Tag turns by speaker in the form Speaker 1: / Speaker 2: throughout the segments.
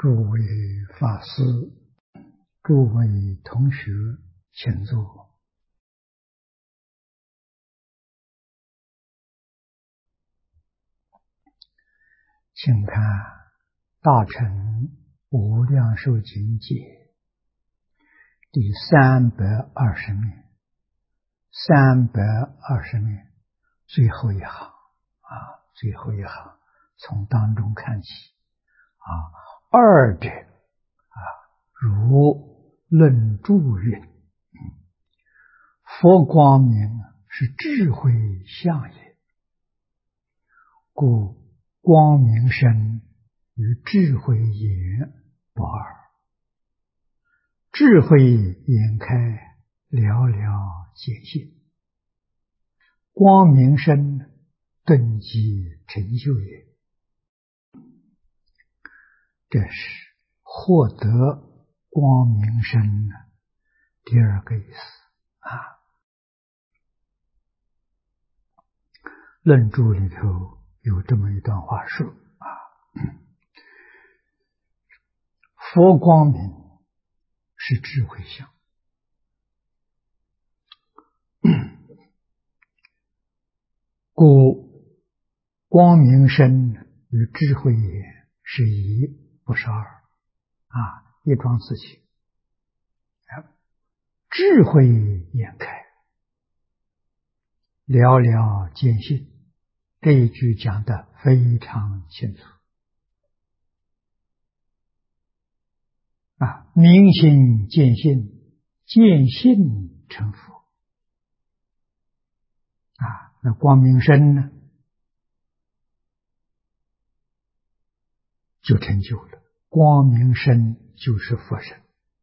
Speaker 1: 诸位法师，诸位同学，请坐。请看《大乘无量寿经解》第320面，320面最后一行最后一行从当中看起二者如论著云：佛光明是智慧相也，故光明身与智慧眼不二，智慧眼开，了了见性，光明身顿即成就也。这是获得光明身的第二个意思论著里头有这么一段话说佛光明是智慧相，故光明身与智慧眼是一，不是二一桩事情。智慧眼开，了了见性，这一句讲得非常清楚明心见性，见性成佛那光明身呢就成就了，光明身就是佛身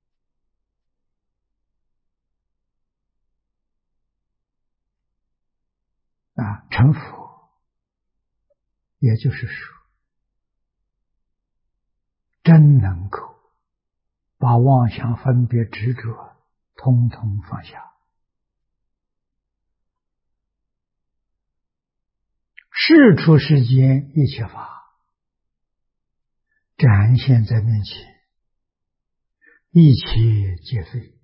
Speaker 1: 成佛，也就是说真能够把妄想分别执着统统放下，世出世间一切法展现在面前，一切皆非，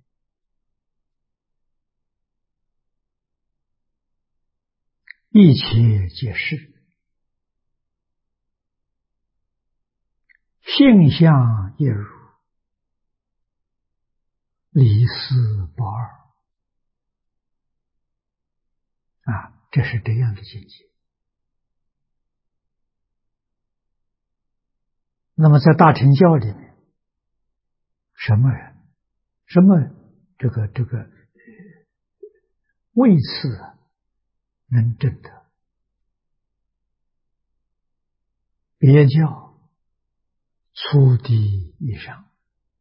Speaker 1: 一切皆是，性相亦如，离四不二这是这样的境界。那么在大乘教里面，什么人，什么这个位次能证得？别教初低以上，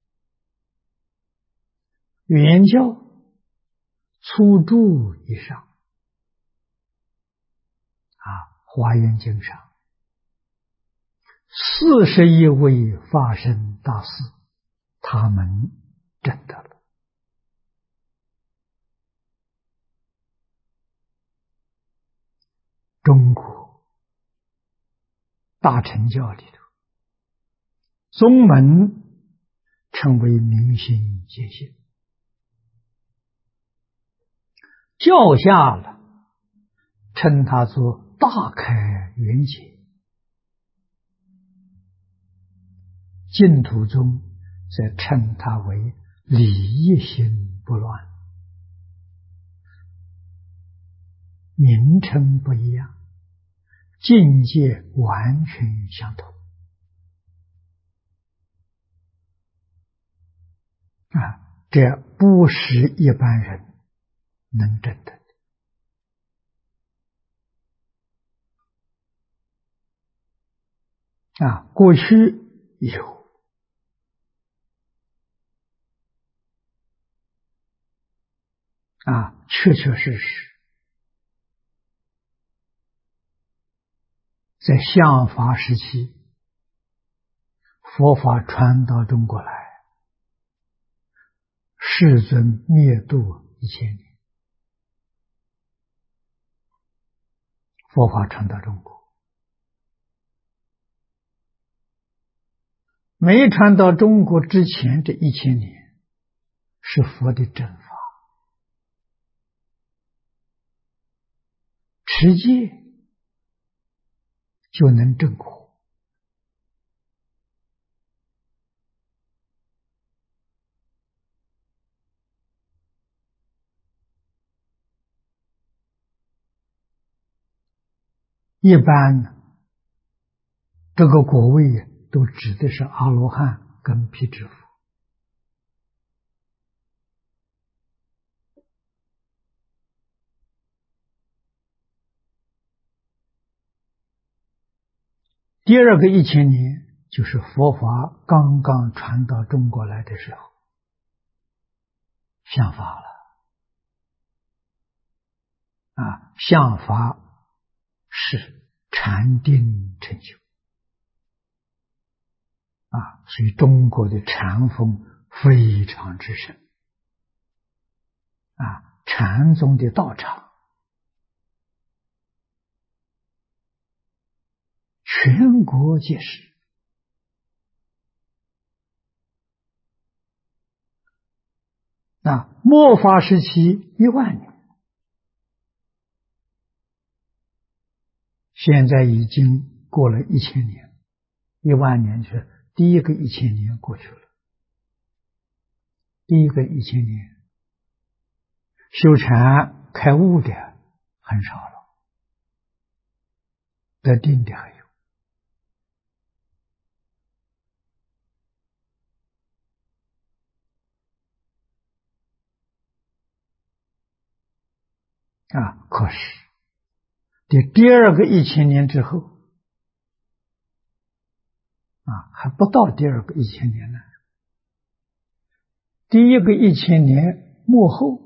Speaker 1: 原教初住以上华严经上41位法身大士，他们证得了。中国大乘教里头，宗门称为明心见性，教下了称它做大开圆解，净土宗则称它为理一心不乱，名称不一样，境界完全相同这不是一般人能证得过去有确确实实在相法时期，佛法传到中国来，世尊灭度1000年，佛法传到中国， 没传到中国之前这1000年是佛的正法，持戒就能正果。一般这个果位都指的是阿罗汉跟辟支佛。第二个1000年就是佛法刚刚传到中国来的时候，像法了像法是禅定成就所以中国的禅风非常之盛禅宗的道场全国皆是末法时期10000年，现在已经过了1000年，10000年是第一个1000年过去了。第一个1000年修禅开悟的很少了，得定的还有可是第二个1000年之后还不到第二个1000年呢。第一个1000年末后，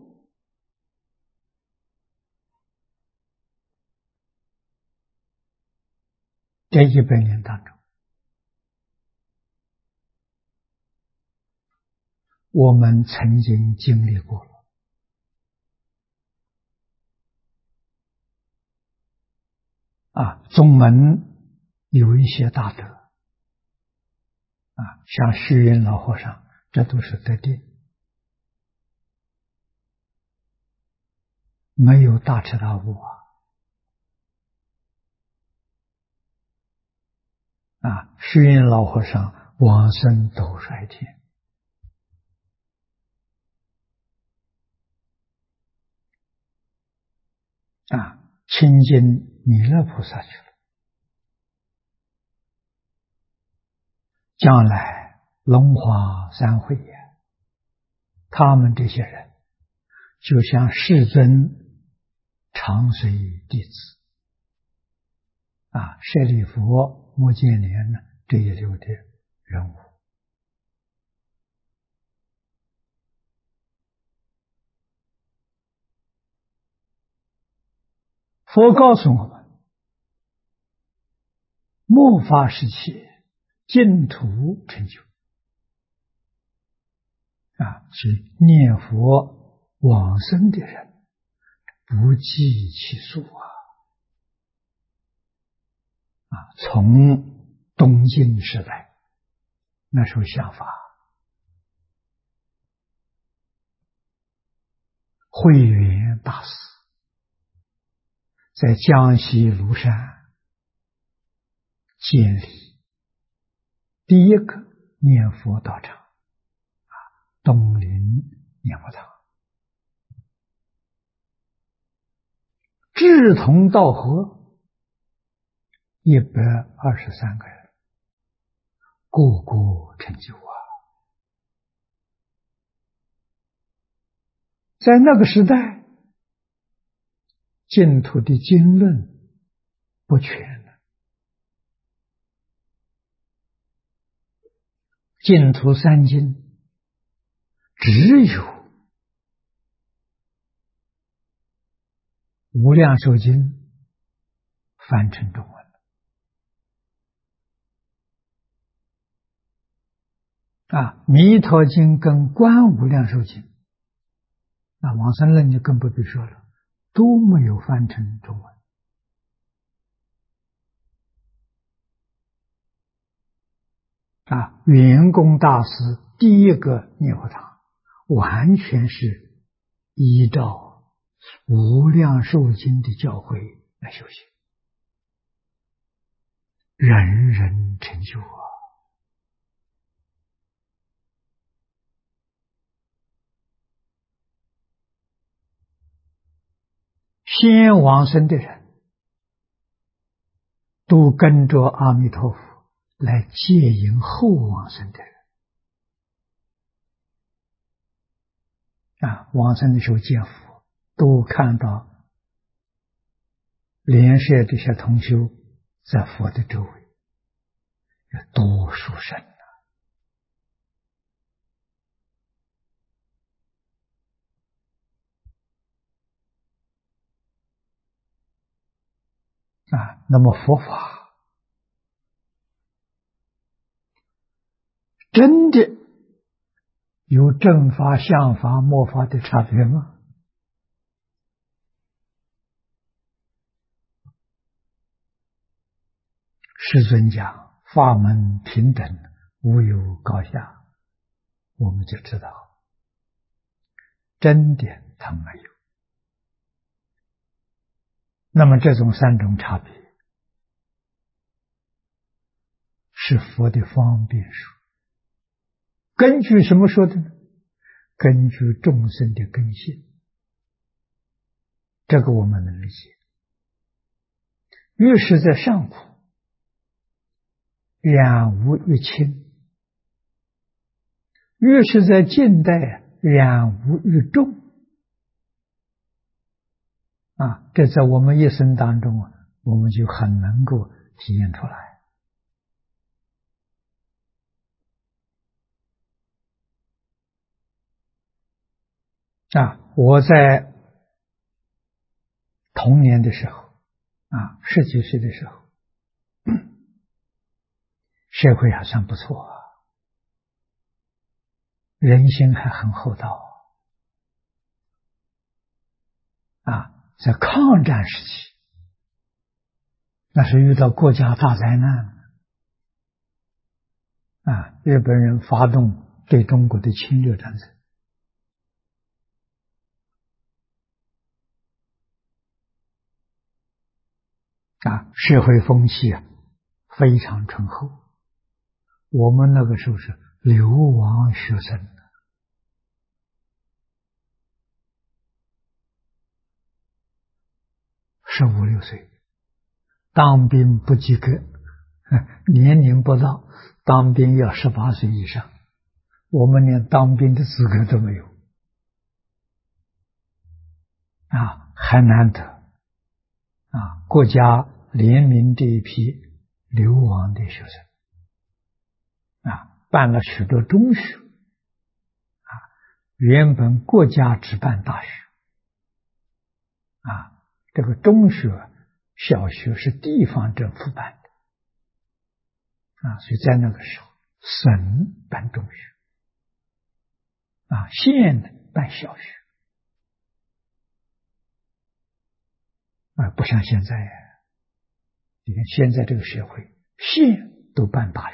Speaker 1: 这100年当中，我们曾经经历过了宗门有一些大德像虚云老和尚，这都是得定，没有大彻大悟虚云老和尚往生斗率天亲近弥勒菩萨去了。将来龙华三会他们这些人就像世尊长随弟子舍利弗、目犍连这一流的人物。佛告诉我们，末法时期净土成就是念佛往生的人不计其数从东晋时代那时候想法，慧远大师在江西庐山建立第一个念佛道场东林念佛堂，志同道合123个人，个个成就在那个时代，净土的经论不全了，净土三经只有无量寿经翻成中文弥陀经跟观无量寿经往生论就更不必说了，都没有翻成中文圆工大师第一个念佛堂，完全是依照无量寿经的教诲来修行，人人成就啊！先往生的人都跟着阿弥陀佛来接引后往生的人往生的时候见佛，都看到莲社这些同修在佛的周围，多殊胜那么佛法真的有正法、相法、末法的差别吗？世尊讲法门平等，无有高下，我们就知道真的他没有。那么这种三种差别是佛的方便说，根据什么说的呢？根据众生的根性，这个我们能理解。越是在上苦，染污越轻；越是在近代，染污越重。这在我们一生当中我们就很能够体验出来。我在童年的时候10几岁的时候，社会还算不错人心还很厚道在抗战时期，那是遇到国家大灾难日本人发动对中国的侵略战争社会风气非常醇厚。我们那个时候是流亡学生，15、16岁，当兵不及格，年龄不到，当兵要18岁以上，我们连当兵的资格都没有还难得国家怜悯这一批流亡的学生办了许多中学原本国家只办大学这个中学、小学是地方政府办的所以在那个时候，省办中学县办小学不像现在你看现在这个社会，县都办大学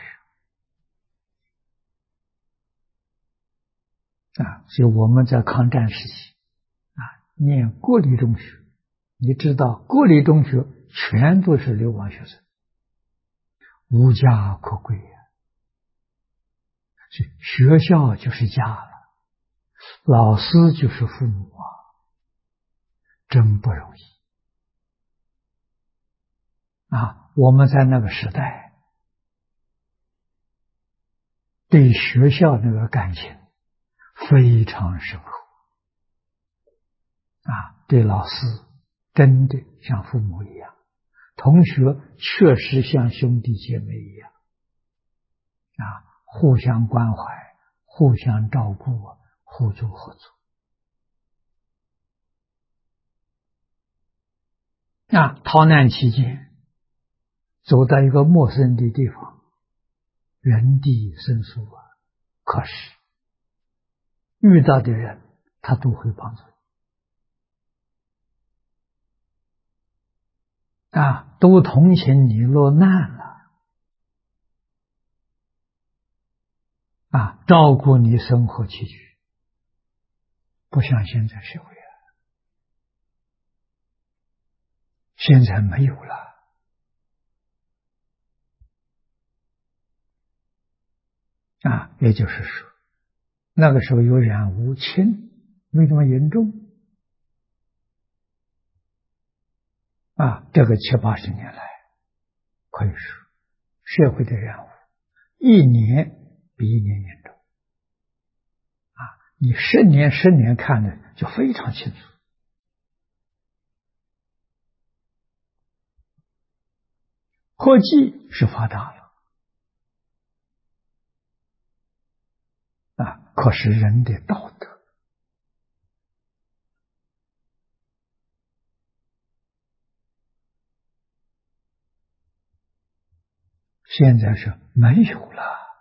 Speaker 1: 所以我们在抗战时期念国立中学，你知道国立中学全都是流亡学生，无家可归所以学校就是家了，老师就是父母真不容易我们在那个时代对学校那个感情非常深厚对老师真的像父母一样，同学确实像兄弟姐妹一样互相关怀，互相照顾，互助合作逃难期间走到一个陌生的地方，人地生疏可是遇到的人他都会帮助都同情你落难了照顾你生活起居，不像现在社会现在没有了也就是说，那个时候有染污轻，没这么严重这个70-80年来，可以说社会的染污一年比一年严重你10年看的就非常清楚。科技是发达了可是人的道德现在是没有了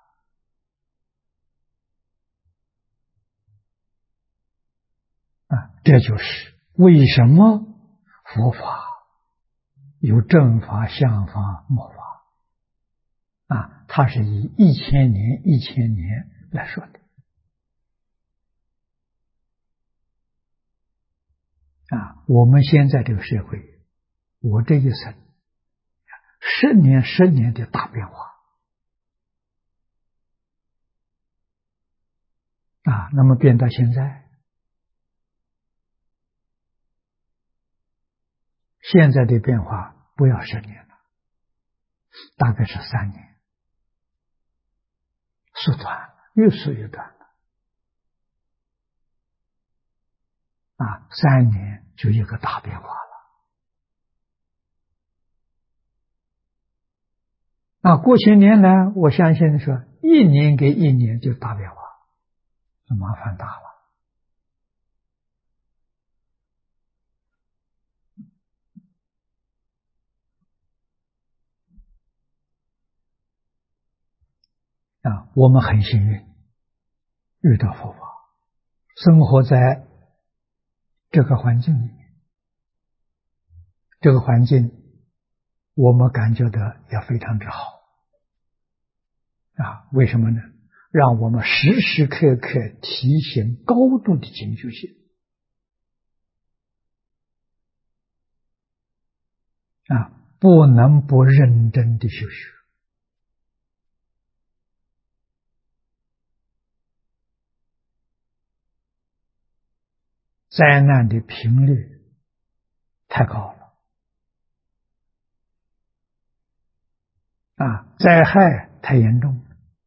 Speaker 1: 这就是为什么佛法有正法、相法、末法它是以1000年来说的我们现在这个社会，我这一生10年的大变化那么变到现在的变化不要10年了，大概是3年，缩短了，越缩越短了3年就一个大变化了过些年呢，我相信说1年跟1年就大变化，那麻烦大了我们很幸运遇到佛法，生活在这个环境里面，这个环境我们感觉到也非常之好为什么呢？让我们时时刻刻提醒高度的警觉性不能不认真的修学灾难的频率太高了灾害太严重了，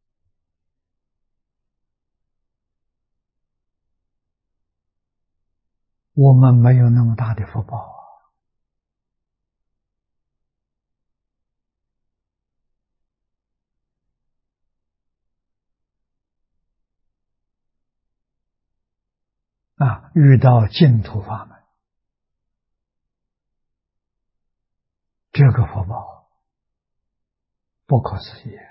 Speaker 1: 我们没有那么大的福报遇到净土法门，这个福报不可思议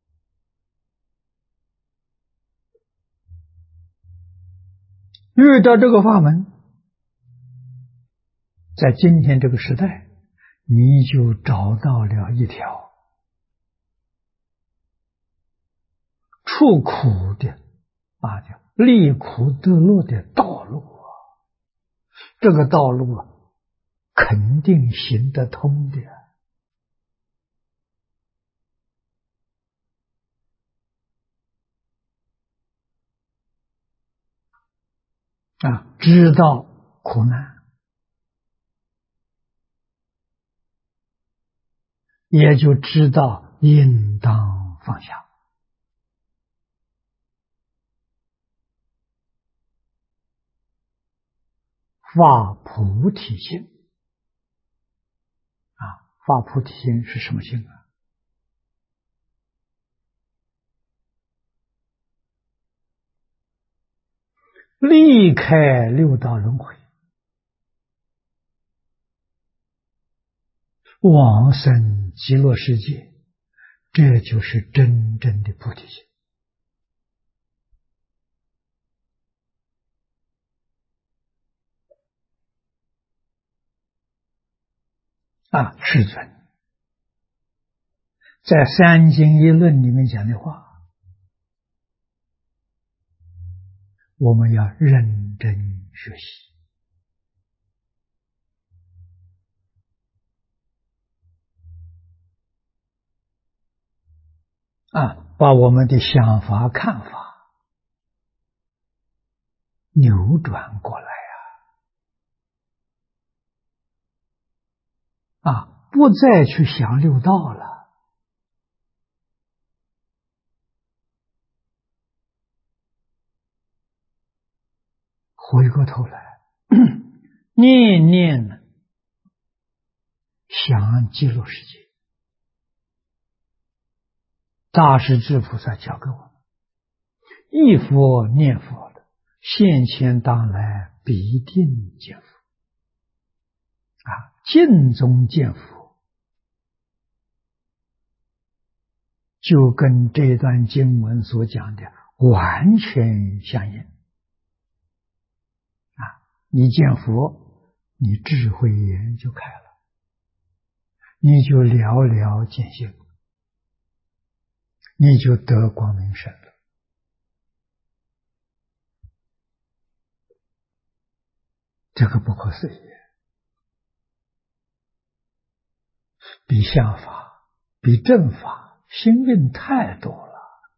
Speaker 1: 遇到这个法门，在今天这个时代，你就找到了一条出苦的叫离苦得乐的道路这个道路肯定行得通的知道苦难，也就知道应当放下发菩提心发菩提心是什么心离开六道轮回，往生极乐世界，这就是真正的菩提心世尊在三经一论里面讲的话， 我们要认真学习把我们的想法看法扭转过来不再去想六道了。回过头来，念念想极乐世界。大势至菩萨教给我们：忆佛念佛的，现前当来必定见佛。尽中见佛，就跟这段经文所讲的完全相应。你见佛，你智慧眼就开了，你就了了见性，你就得光明身了。这个不可思议，比相法、比正法心运太多了。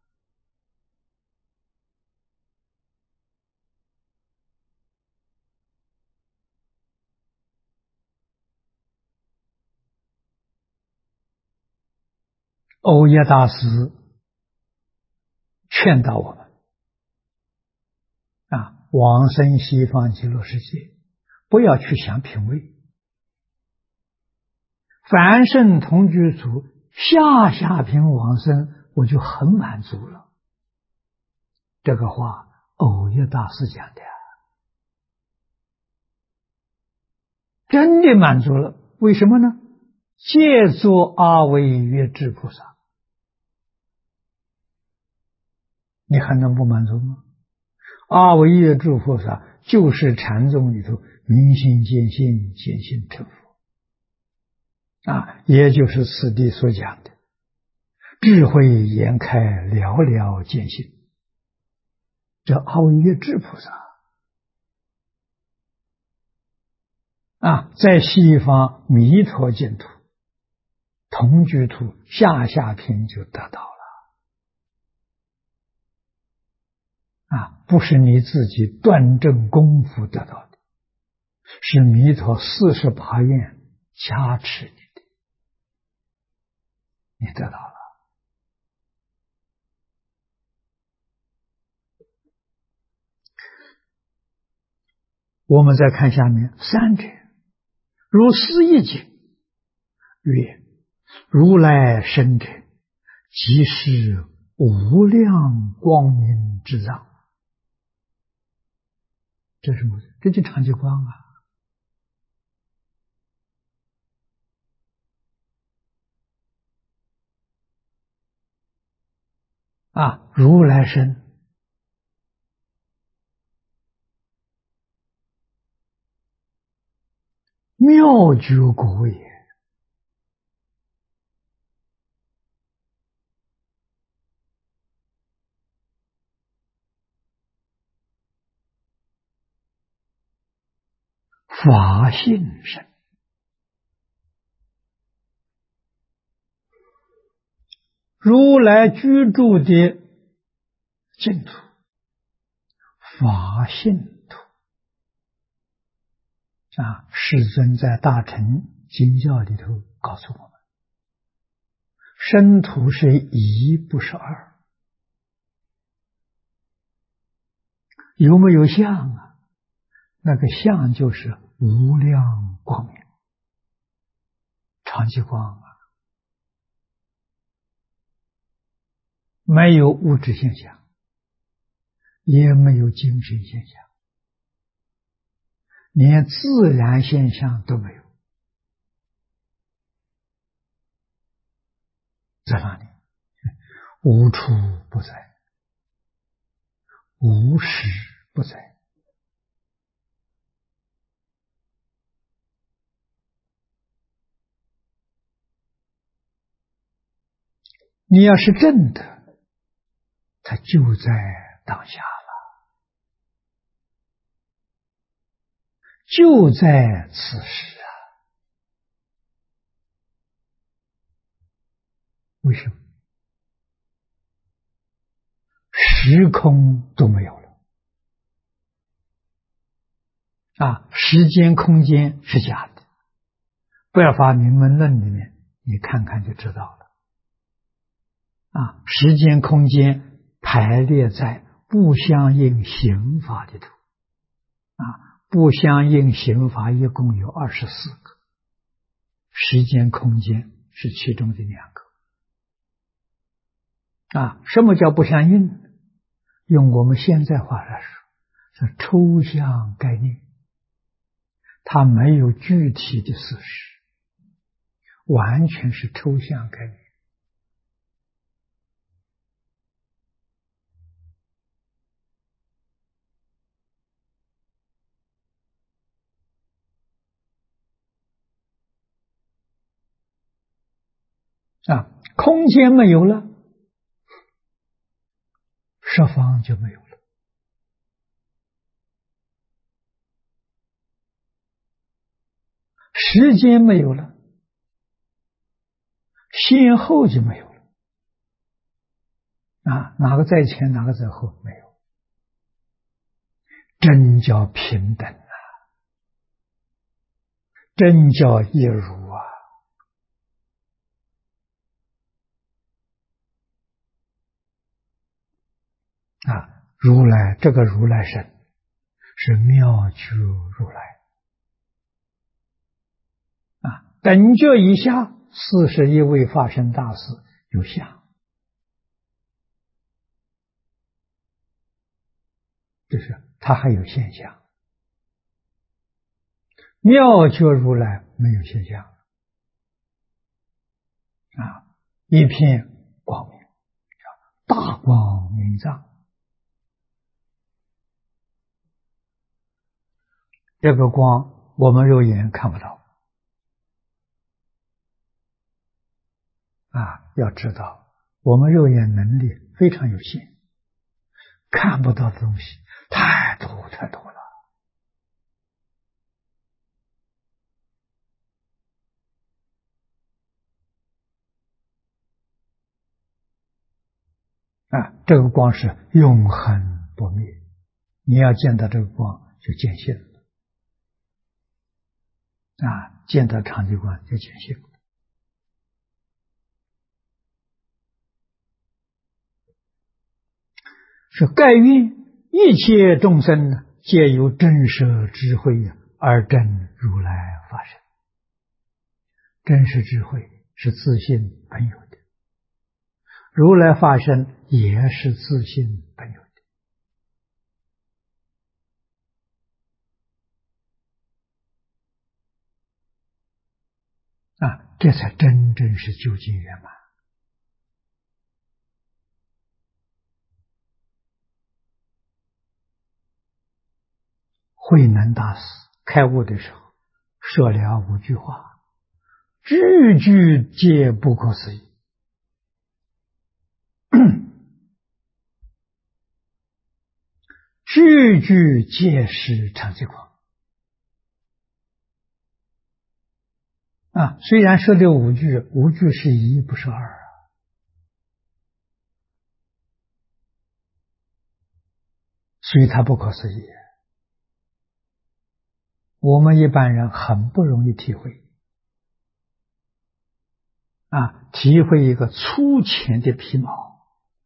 Speaker 1: 欧耶大师劝导我们往生西方极乐世界，不要去想品位。凡圣同居土下品往生，我就很满足了。这个话欧耶大师讲的真的满足了。为什么呢？借作阿惟越致菩萨，你还能不满足吗？阿惟越致菩萨就是禅宗里头明心见性，见性成佛也就是此地所讲的智慧眼开，了了见性。这阿惟越致菩萨在西方弥陀净土同居土下品就得到了不是你自己断正功夫得到的，是弥陀48愿加持你的，你得到了。我们再看下面3者，如是一经曰：如来生者，即是无量光明之藏。这是什么？这就常寂光如来生妙觉国也，法性身。如来居住的净土，法性土世尊在大乘经教里头告诉我们，身土是一，不是二。有没有相那个相就是无量光明常寂光没有物质现象，也没有精神现象，连自然现象都没有。在哪里？无处不在，无时不在。你要是正的，它就在当下了。 就在此时啊！为什么？时空都没有了啊！时间空间是假的，不要发明门论里面你看看就知道了啊！时间空间排列在不相应刑法里头啊！不相应刑法一共有24个，时间空间是其中的2个啊！什么叫不相应？用我们现在话来说，是抽象概念，它没有具体的事实，完全是抽象概念啊！空间没有了，十方就没有了。时间没有了，先后就没有了啊！哪个在前，哪个在后？没有，真叫平等啊，真叫一如啊！啊，如来这个如来身是妙觉如来啊，等觉以下41位法身大士有相，就是他还有现象。妙觉如来没有现象啊，一片光明，大光明藏。这个光我们肉眼看不到啊，要知道我们肉眼能力非常有限，看不到的东西太多太多了啊！这个光是永恒不灭，你要见到这个光就见性了啊！见到常寂光就见性了。是盖愿一切众生呢，皆有真实智慧而证如来法身。真实智慧是自信本有的，如来法身也是自信本有的啊，这才真正是究竟圆满。慧能大师开悟的时候说了5句话，句句皆不可思议句句皆是常寂光啊！虽然说这5句，5句是1不是2啊，所以它不可思议。我们一般人很不容易体会啊，体会一个粗浅的皮毛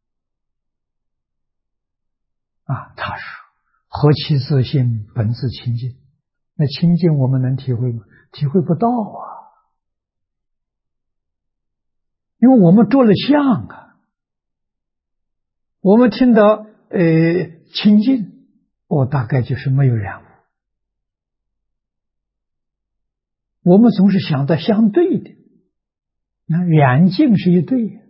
Speaker 1: 啊。他说：“何其自性，本自清净。”那清净我们能体会吗？体会不到啊，因为我们着了相啊。我们听到清净，大概就是没有染污。我们总是想到相对的，那染净是一对，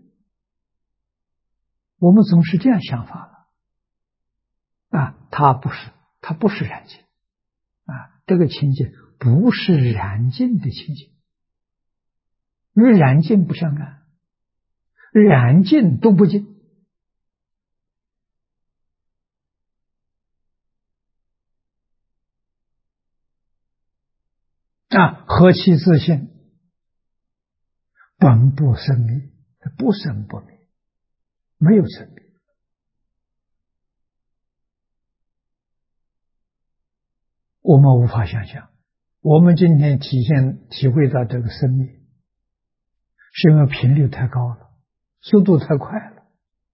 Speaker 1: 我们总是这样想法了啊。它不是染净啊，这个清净不是染净的清净，与染净不相干，染净都不净。 何其自性，本不生灭，不生不灭，没有生灭。我们无法想象，我们今天体会到这个生灭，是因为频率太高了，速度太快了。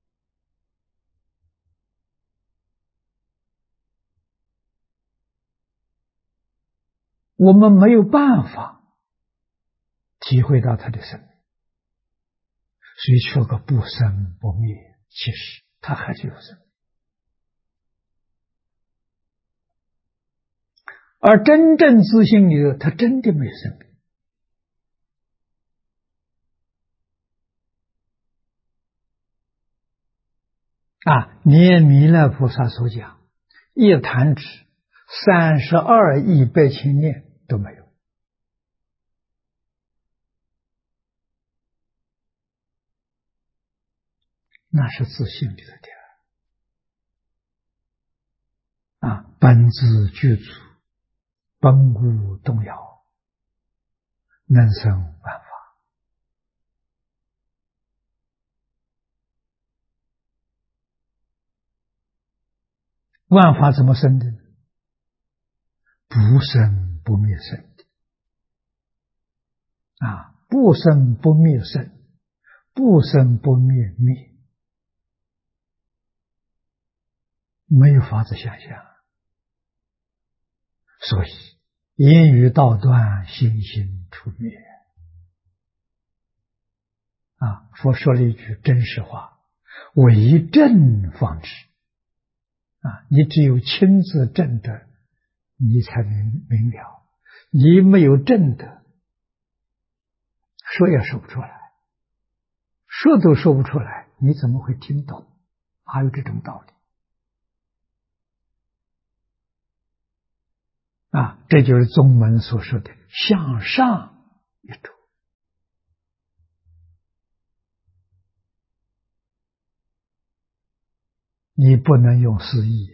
Speaker 1: 我们没有办法体会到它的生命，所以说个不生不灭，其实它还是有生命。而真正自性里头，它真的没有生命。连弥勒菩萨所讲一弹指32亿百千年都没有。那是自性里的点本自具足，本无动摇，能生万法。万法怎么生的？不生不灭生的。不生不灭生，不生不灭灭，没有法子想象。所以言语道断，心心出灭。佛说了一句真实话：为证方知。你只有亲自证得，你才能明了。你没有证得，说也说不出来，说都说不出来，你怎么会听懂？还有这种道理这就是宗门所说的向上一主。你不能用思意，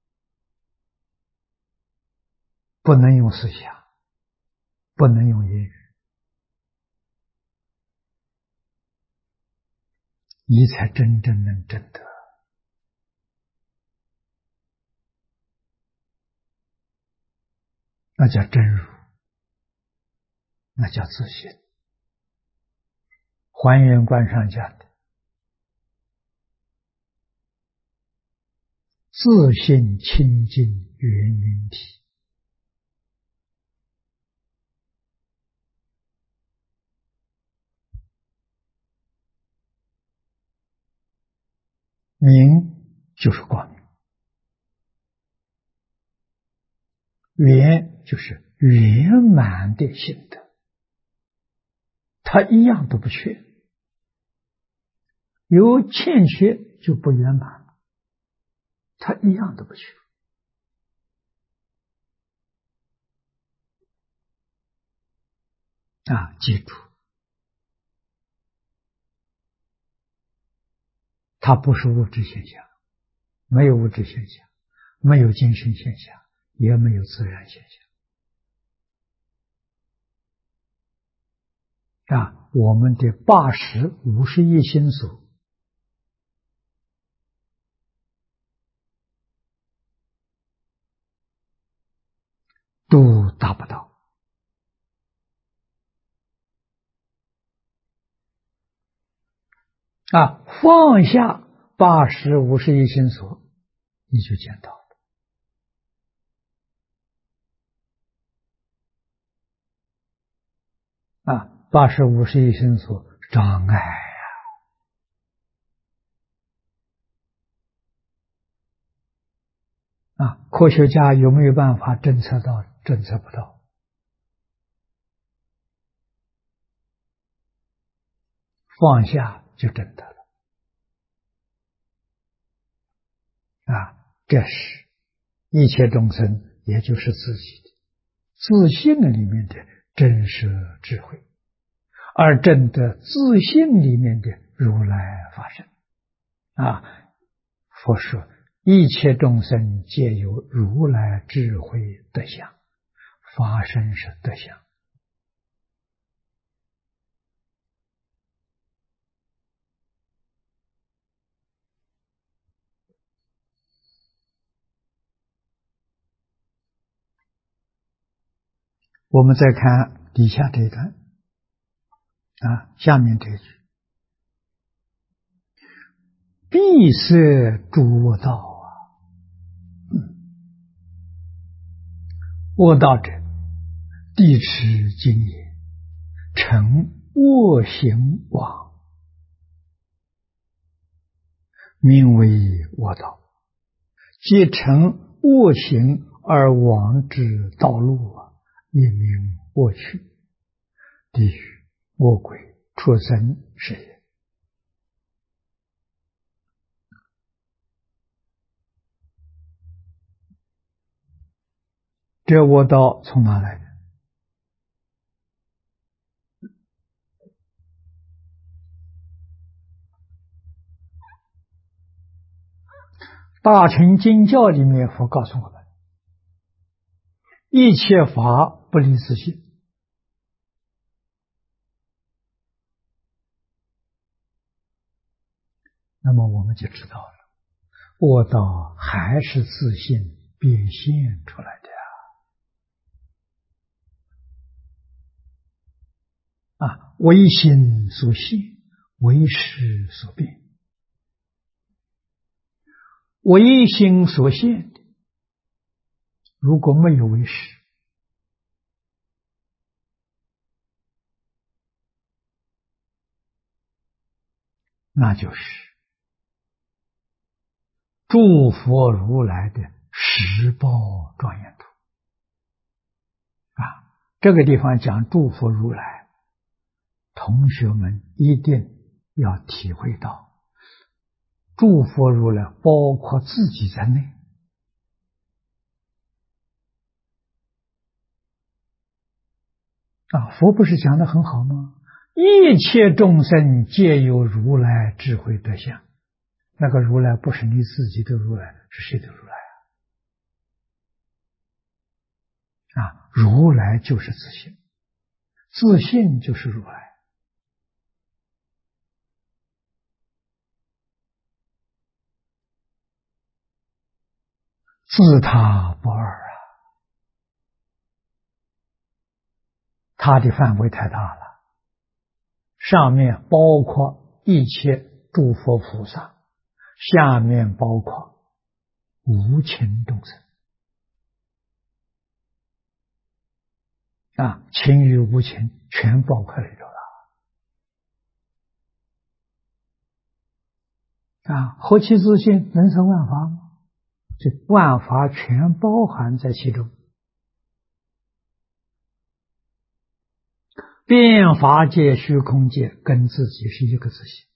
Speaker 1: 不能用思想，不能用言语，你才真正能证得。那叫真如，那叫自信。还原观上讲的自性清净圆明体。明就是光明，圆就是圆满的性德，它一样都不缺，有欠缺就不圆满，它一样都不缺。记住，它不是物质现象，没有物质现象，没有精神现象，也没有自然现象。我们的80、51心所都达不到。放下80、51心所，你就见到了。80、51心所障碍科学家有没有办法侦测到？侦测不到。放下就真的了。这是一切众生，也就是自己的自性里面的真实智慧，而证得自性里面的如来法身。佛说一切众生皆有如来智慧德相，法身是德相， 我们再看底下这一段下面这一句：闭塞诸恶道恶道者，地持经也，成恶行往，名为恶道。皆成恶行而往之道路也名恶趣。地狱、恶鬼、畜生是也。这恶道从哪来的？大乘经教里面佛告诉我们，一切法不离自性。那么我们就知道了，恶道还是自性变现出来的唯心所现，唯识所变。唯心所现的，如果没有唯识，那就是诸佛如来的十报庄严图这个地方讲诸佛如来，同学们一定要体会到，诸佛如来包括自己在内。佛不是讲得很好吗？一切众生皆有如来智慧德相。那个如来不是你自己的如来，是谁的如来如来就是自性，自性就是如来。自他不二他的范围太大了，上面包括一切诸佛菩萨，下面包括无情众生情与无情全包括里头了何其自性，能生万法吗？这万法全包含在其中。变法界、虚空界跟自己是一个自性。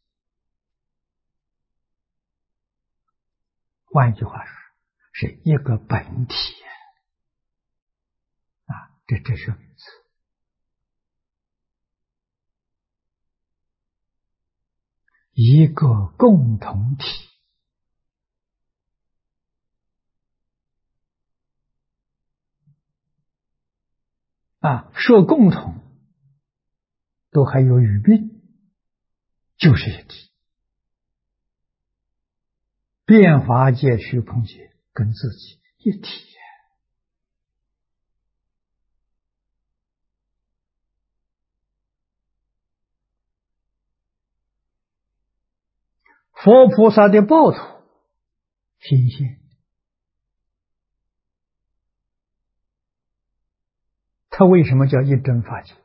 Speaker 1: 换一句话说，是一个本体这是名词。一个共同体说共同都还有语病，就是一体。变法界、虚空界跟自己一体佛菩萨的报土心现，他为什么叫一真法界？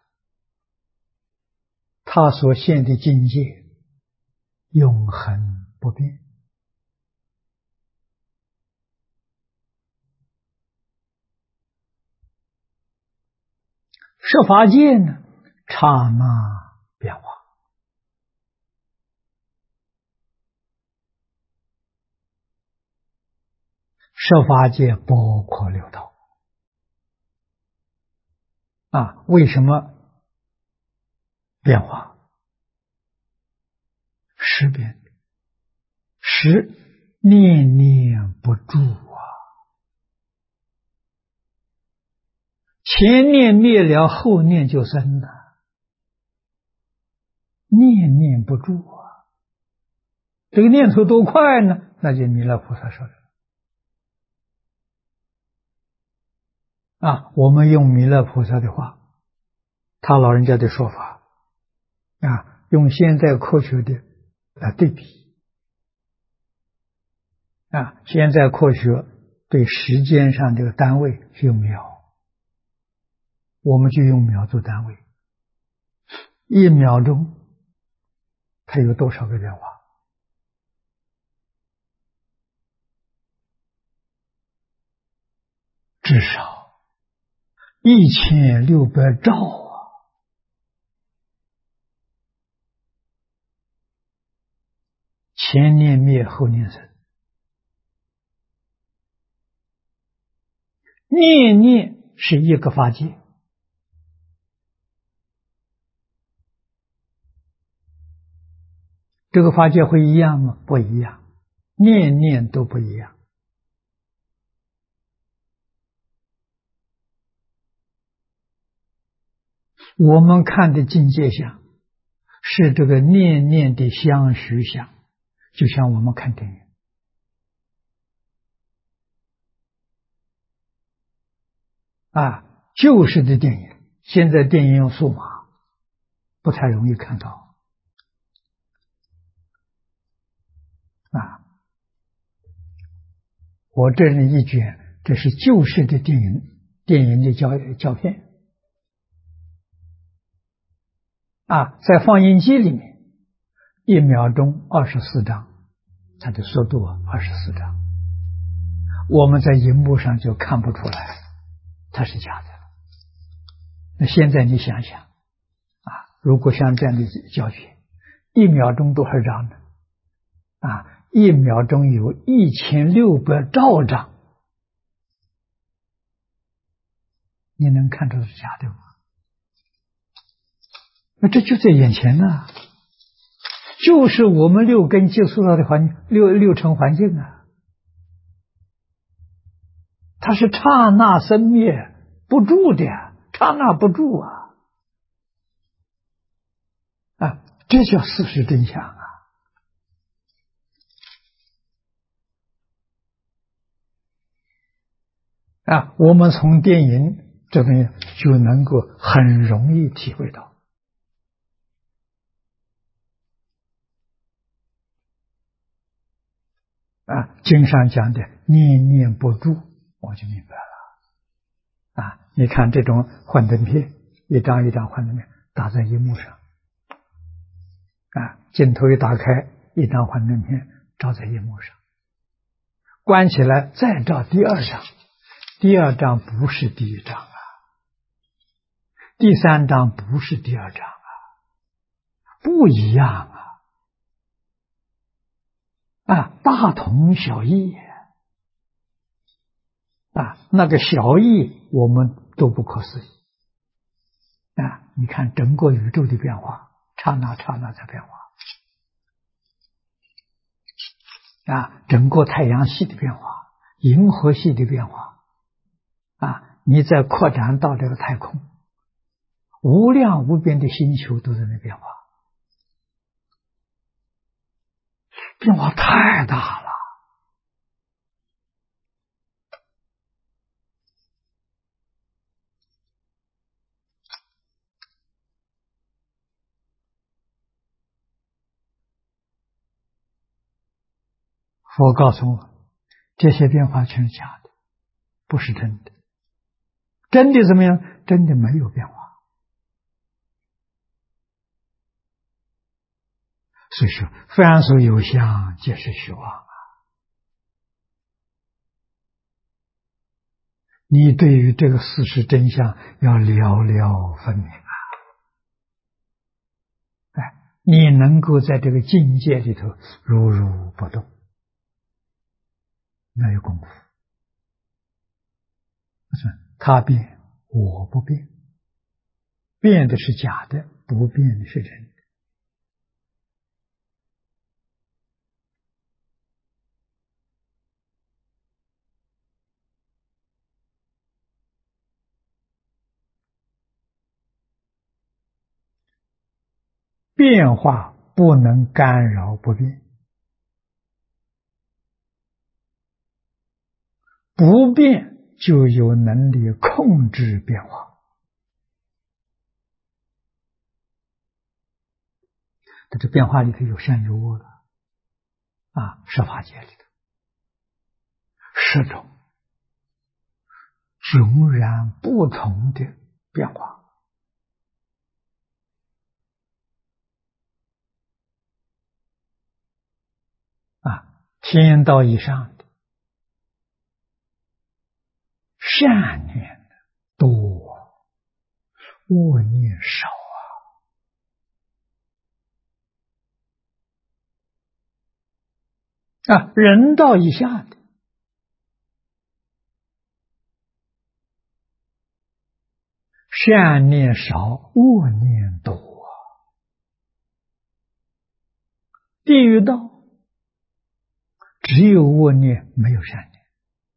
Speaker 1: 他所现的境界永恒不变。设法界呢，刹那变化。设法界包括六道为什么变化？识变，识念念不住前念灭了，后念就生了，念念不住这个念头多快呢？那就弥勒菩萨说的， 我们用弥勒菩萨的话，他老人家的说法用现在科学的来对比现在科学对时间上这个单位是用秒，我们就用秒做单位，1秒钟它有多少个变化？至少1600兆前念灭，后念生，念念是一个法界，这个法界会一样吗？不一样，念念都不一样。我们看的境界相是这个念念的相续相，就像我们看电影旧式的电影，现在电影用数码不太容易看到我这里一卷，这是旧式的电影的胶片在放映机里面1秒钟24张，它的速度24张，我们在荧幕上就看不出来它是假的了。那现在你想想如果像这样的胶片1秒钟多少张呢？1秒钟有1600兆张，你能看出是假的吗？那这就在眼前呢，就是我们6根接触到的六尘环境它是刹那生灭不住的，刹那不住这叫事实真相我们从电影这边就能够很容易体会到经上讲的念念不住，我就明白了你看这种幻灯片，一张一张幻灯片打在荧幕上镜头一打开，一张幻灯片照在荧幕上，关起来再照第2张，第2张不是第1张第3张不是第2张不一样大同小异那个小异我们都不可思议你看整个宇宙的变化，刹那刹那在变化整个太阳系的变化，银河系的变化你再扩展到这个太空，无量无边的星球都在那变化，变化太大了佛告诉我，这些变化全是假的，不是真的。真的怎么样？真的没有变化。所以说，凡所有相，皆是虚妄你对于这个事实真相要了了分明你能够在这个境界里头如如不动，那有功夫。他变我不变，变的是假的，不变的是真的。变化不能干扰不变，不变就有能力控制变化。这变化里头有善有恶的十法界里头10种迥然不同的变化天道以上的善念多，恶念少人道以下的善念少，恶念多地狱道只有恶念，没有善念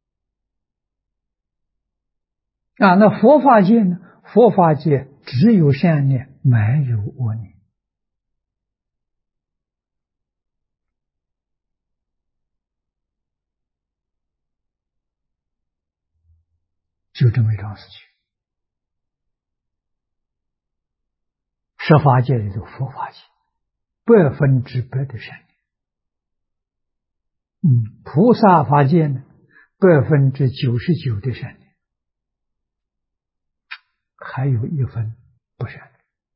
Speaker 1: 那佛法界呢？佛法界只有善念，没有恶念。就这么一桩事情。十法界里头，佛法界100%的善念，菩萨法界呢99%的善念，还有1分不善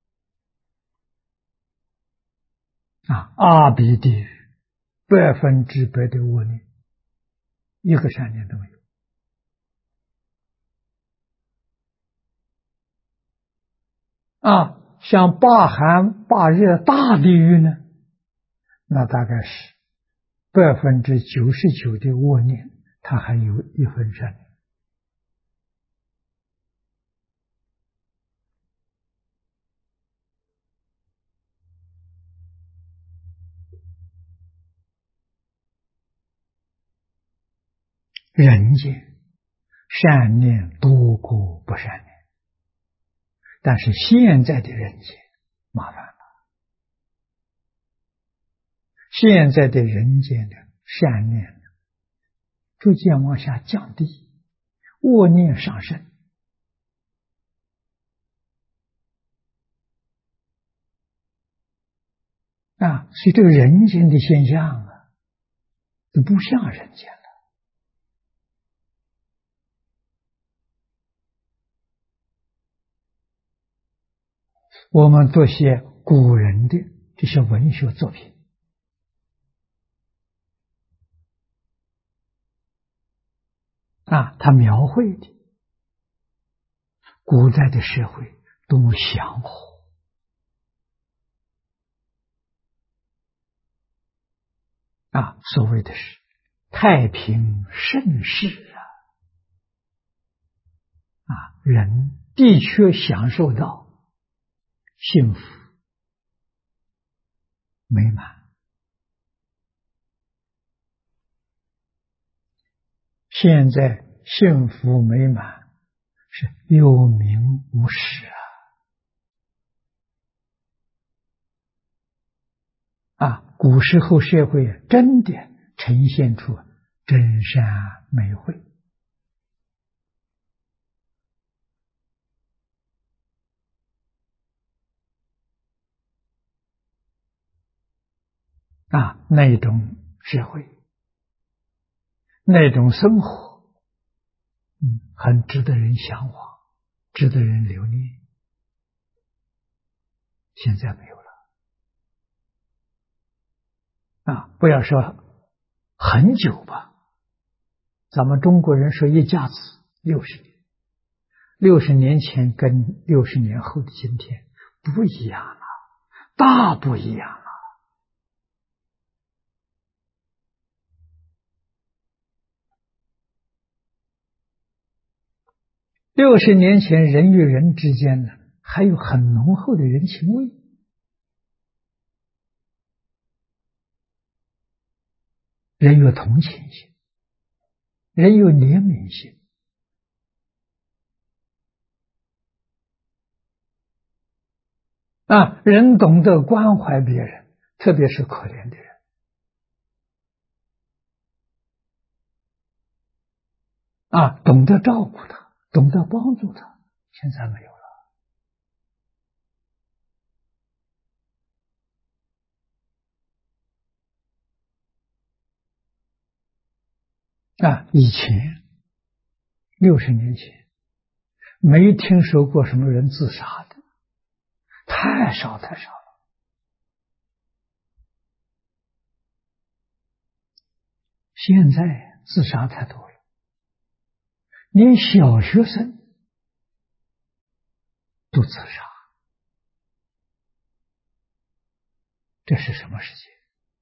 Speaker 1: 阿鼻地狱100%的恶念，一个善念都没有。像八寒八热大地狱呢，那大概是99%的恶念，它还有1分善念。人间善念多过不善念，但是现在的人间麻烦了，现在的人间的善念逐渐往下降低，恶念上升所以这个人间的现象就不像人间了。我们读些古人的这些文学作品他描绘的古代的社会多么祥和所谓的是太平盛世人的确享受到幸福美满。现在幸福美满是有名无实古时候社会真的呈现出真善美慧那种社会，那种生活很值得人向往，值得人留念。现在没有了不要说很久吧，咱们中国人说一甲子60年，60年前跟60年后的今天不一样了，大不一样了。60年前人与人之间呢，还有很浓厚的人情味，人有同情心，人有怜悯心人懂得关怀别人，特别是可怜的人懂得照顾他，懂得帮助他，现在没有了。以前60年前没听说过什么人自杀的，太少太少了。现在自杀太多了，连小学生都自杀，这是什么世界？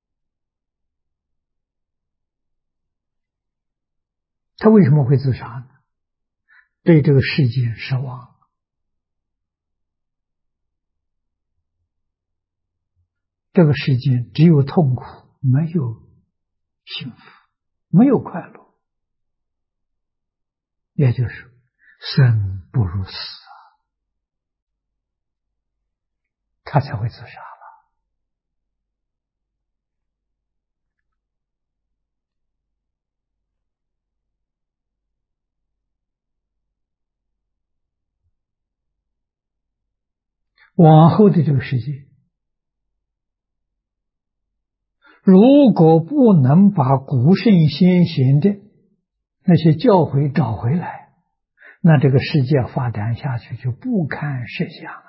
Speaker 1: 他为什么会自杀呢？对这个世界失望，这个世界只有痛苦，没有幸福，没有快乐，也就是生不如死，他才会自杀了。往后的这个世界，如果不能把古圣先贤的那些教诲找回来，那这个世界发展下去就不堪设想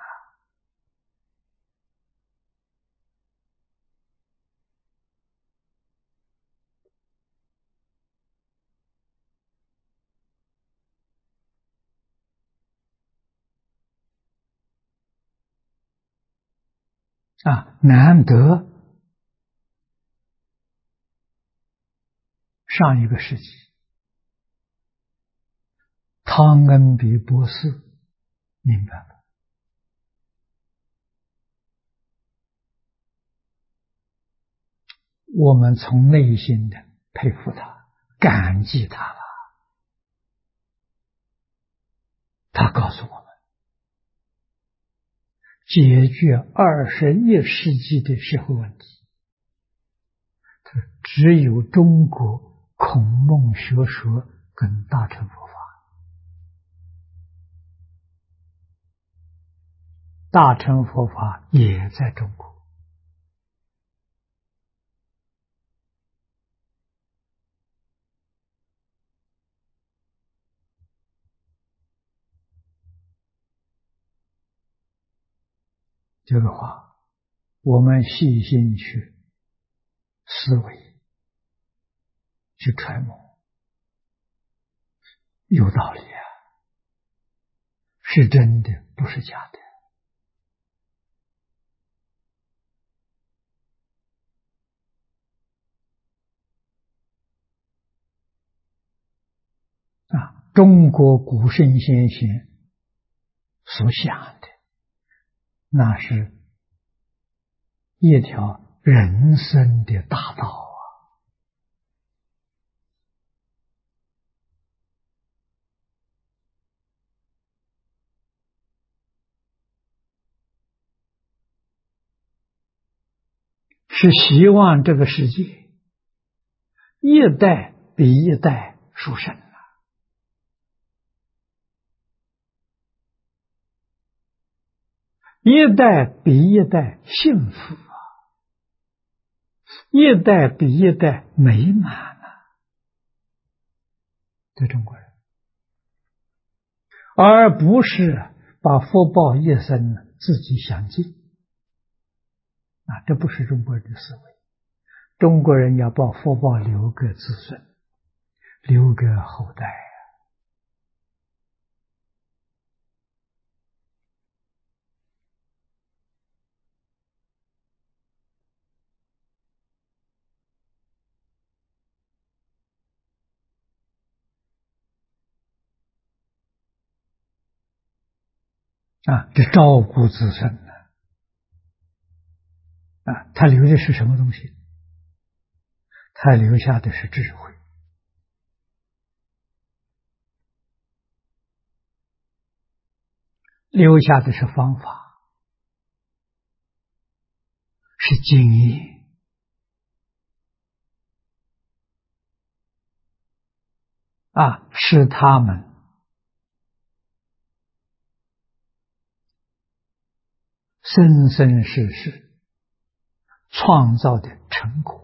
Speaker 1: 难得上一个世纪，汤恩比博士明白了，我们从内心的佩服他，感激他了。他告诉我们，解决21世纪的社会问题，只有中国孔孟学说跟大乘佛法。大乘佛法也在中国，这个话我们细心去思维，去揣摩，有道理啊，是真的，不是假的。中国古圣先贤所想的，那是一条人生的大道啊！是希望这个世界一代比一代殊胜，一代比一代幸福啊，一代比一代美满啊，对中国人，而不是把福报一生自己享尽这不是中国人的思维。中国人要把福报留给子孙，留给后代这照顾子孙他留的是什么东西？他留下的是智慧，留下的是方法，是经验。 是他们生生世世创造的成果。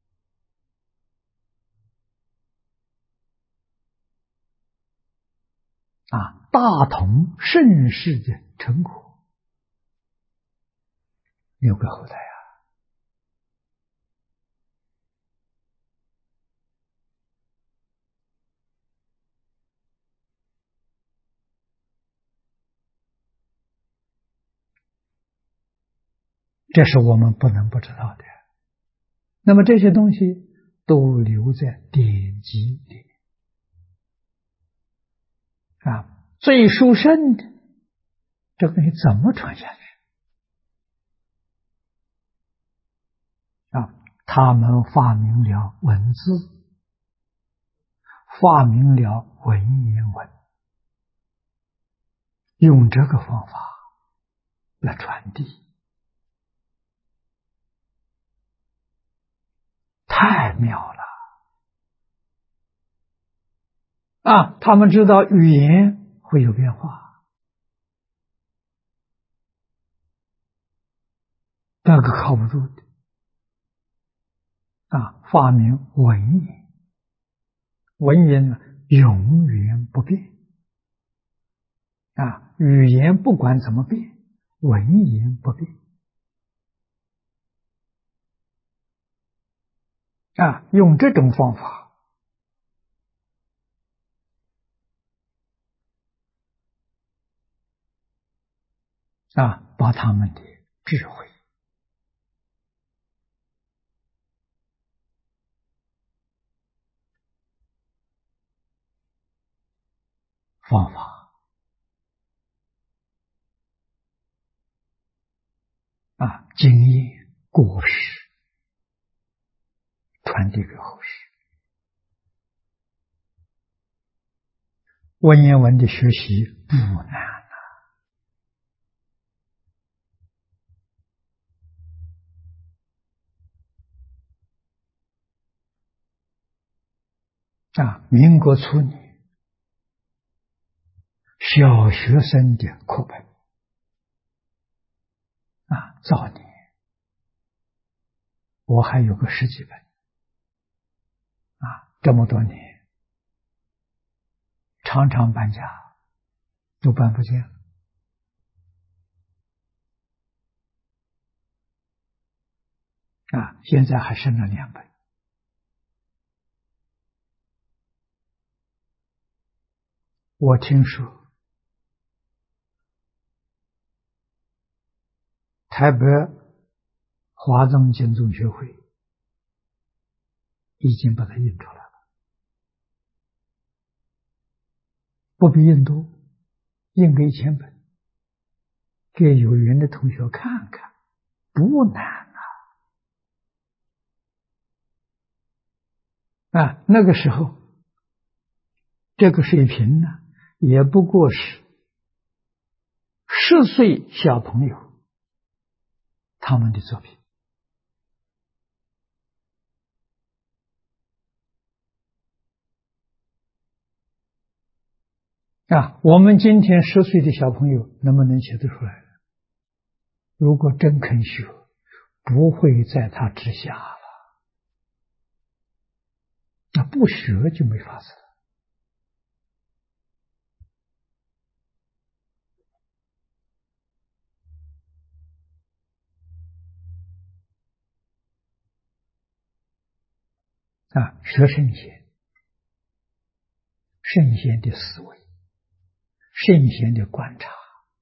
Speaker 1: 大同盛世的成果，留给后代这是我们不能不知道的。那么这些东西都留在典籍里面最殊胜的这个东西怎么传下去他们发明了文字，发明了文言文，用这个方法来传递，太妙了他们知道语言会有变化，那个靠不住的发明文言，文言呢永远不变语言不管怎么变，文言不变用这种方法把他们的智慧方法经验果实传递给后世。文言文的学习不难民国初年小学生的课本早年我还有个10几本这么多年常常搬家都搬不见了现在还剩了2本。我听说台北华藏经宗学会已经把它印出来了，不必印多，印个1000本，给有缘的同学看看，不难那个时候这个水平呢，也不过是10岁小朋友他们的作品我们今天10岁的小朋友能不能写得出来？如果真肯学，不会在他之下了。那不学就没法子学圣贤，圣贤的思维，圣贤的观察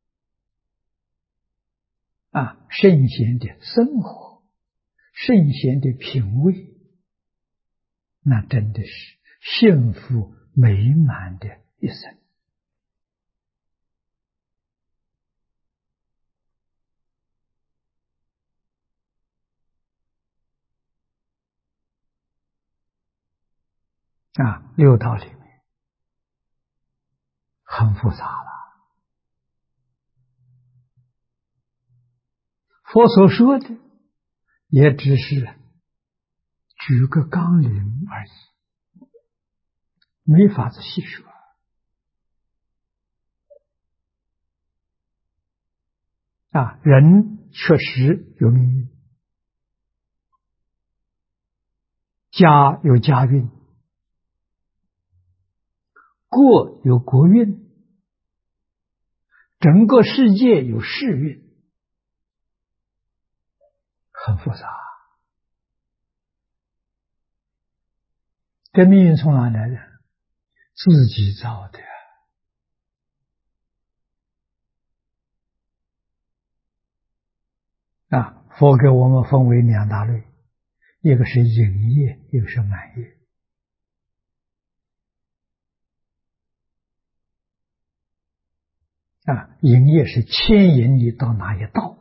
Speaker 1: 圣贤的生活，圣贤的品味，那真的是幸福美满的一生六道里面很复杂了，佛所说的也只是举个纲领而已没法子细说啊。人确实有命运，家有家运，国有国运，整个世界有世运，很复杂。这命运从哪来的？自己造的啊。佛给我们分为两大类，一个是引业，一个是满业。啊，引业是牵引你到哪一道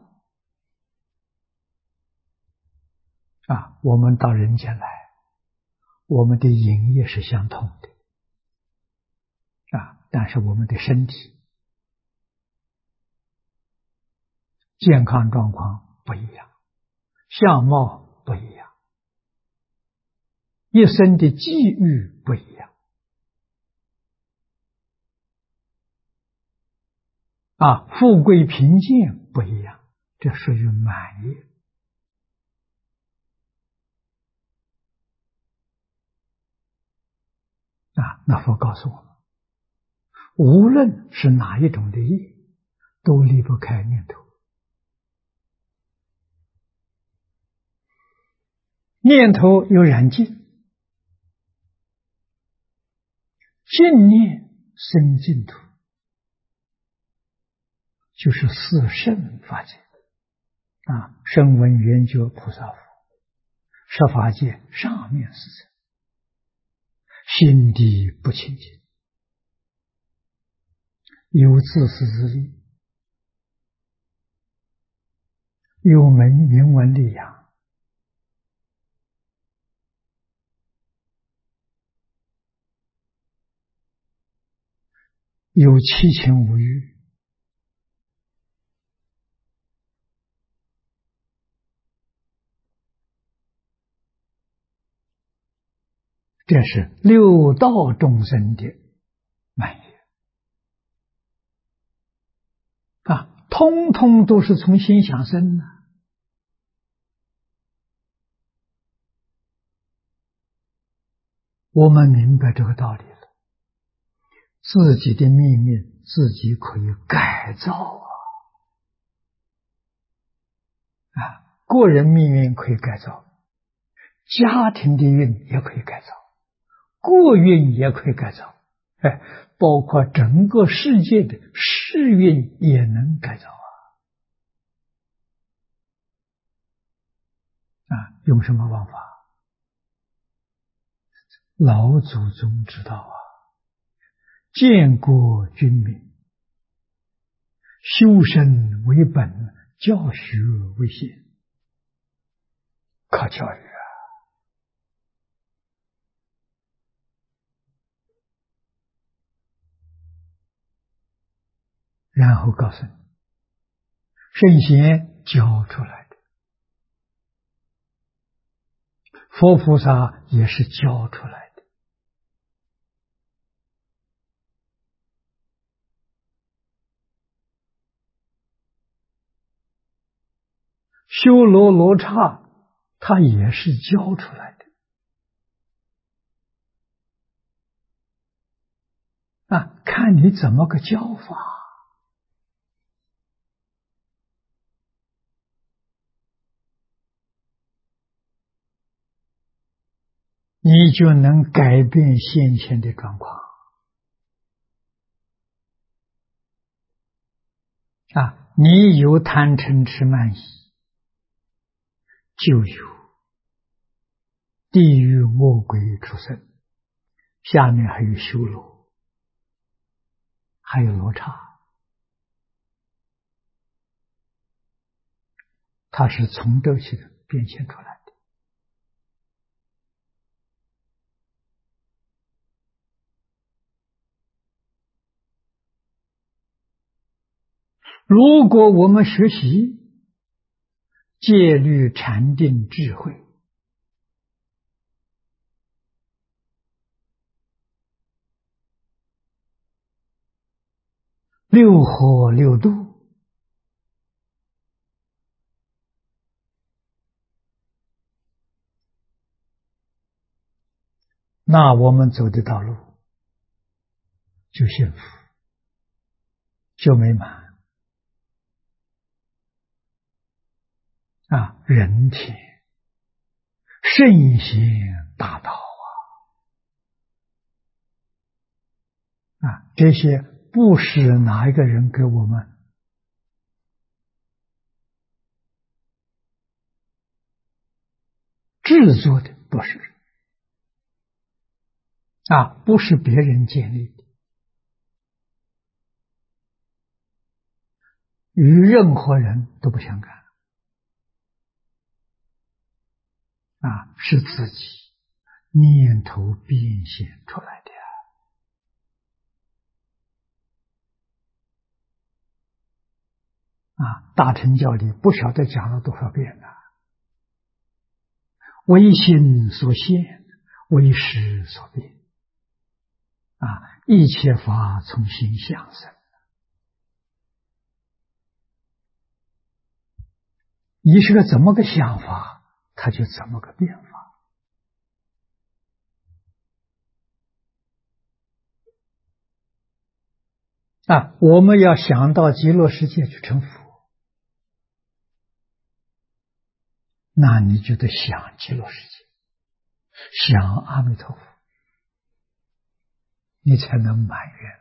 Speaker 1: 啊？我们到人间来，我们的引业是相同的啊，但是我们的身体健康状况不一样，相貌不一样，一生的际遇不一样啊，富贵贫贱不一样，这属于满业啊。那佛告诉我们，无论是哪一种的业，都离不开念头。念头有染净，净念生净土，就是四圣法界啊，声闻缘觉菩萨佛，十法界上面四圣，心地不清净，有自私自利，有名闻利养，有七情五欲，这是六道众生的满业啊，通通都是从心想生的。我们明白这个道理了，自己的命运自己可以改造啊！个人命运可以改造，家庭的运也可以改造，国运也可以改造，哎，包括整个世界的世运也能改造啊！用什么方法？老祖宗知道啊，建国军民，修身为本，教学为先，靠教育啊。然后告诉你，圣贤教出来的，佛菩萨也是教出来的。修罗罗刹他也是教出来的啊，看你怎么个教法。你就能改变先前的状况啊！你有贪嗔痴慢疑，就有地狱魔鬼畜生，下面还有修罗，还有罗刹，它是从这些变现出来的。如果我们学习戒律禅定智慧， 六合六度，那我们走的道路就幸福，就美满啊！人天圣贤大道啊，这些不是哪一个人给我们制作的，不是啊，不是别人建立的，与任何人都不相干啊，是自己念头变现出来的啊！大乘教里不晓得讲了多少遍了，唯心所现，唯识所变啊！一切法从心想生，你是个怎么个想法，它就怎么个变化啊！我们要想到极乐世界去成佛，那你就得想极乐世界，想阿弥陀佛，你才能满愿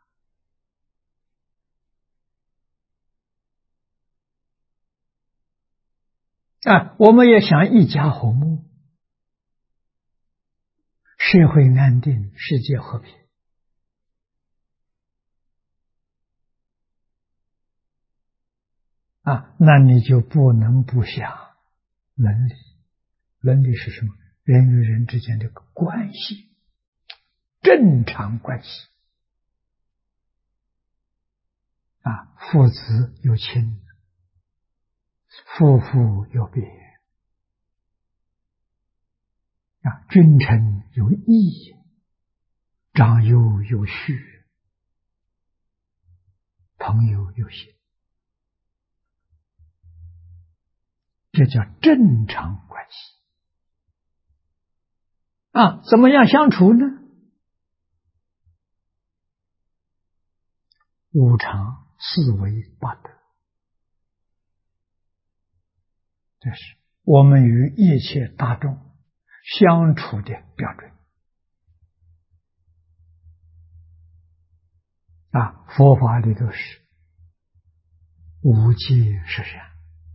Speaker 1: 啊！我们也想一家和睦，社会安定，世界和平啊，那你就不能不想伦理。伦理是什么？人与人之间的关系，正常关系啊，父子有亲，夫妇有别啊，君臣有义，长幼有序，朋友有信，这叫正常关系啊。怎么样相处呢？五常四维八德，这是我们与一切大众相处的标准啊。佛法里头是无戒十善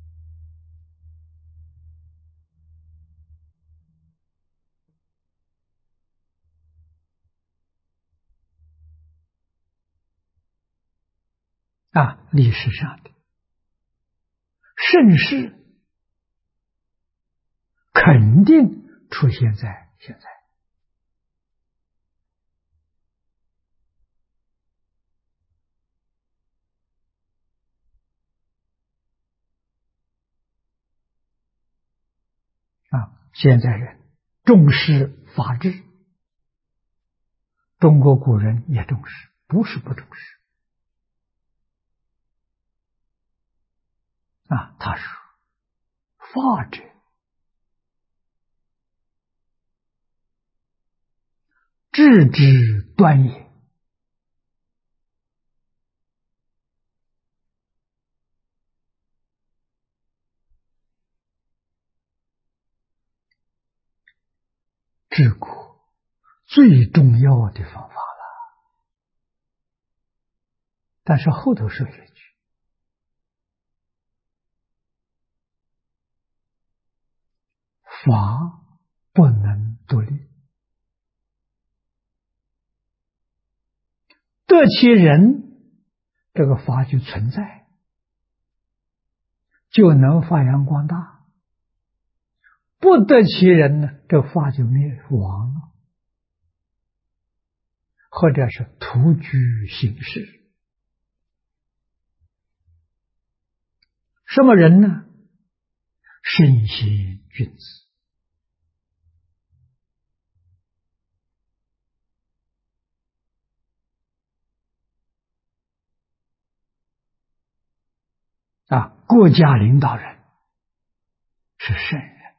Speaker 1: 啊，历史上的盛世肯定出现在现在啊。现在人重视法治，中国古人也重视，不是不重视啊。他说：法者，治之端也。治国最重要的方法了，但是后头说一句：法不能独立，得其人，这个法就存在，就能发扬光大；不得其人呢，这法就灭亡了，或者是徒具形式。什么人呢？圣贤君子国家领导人是圣人，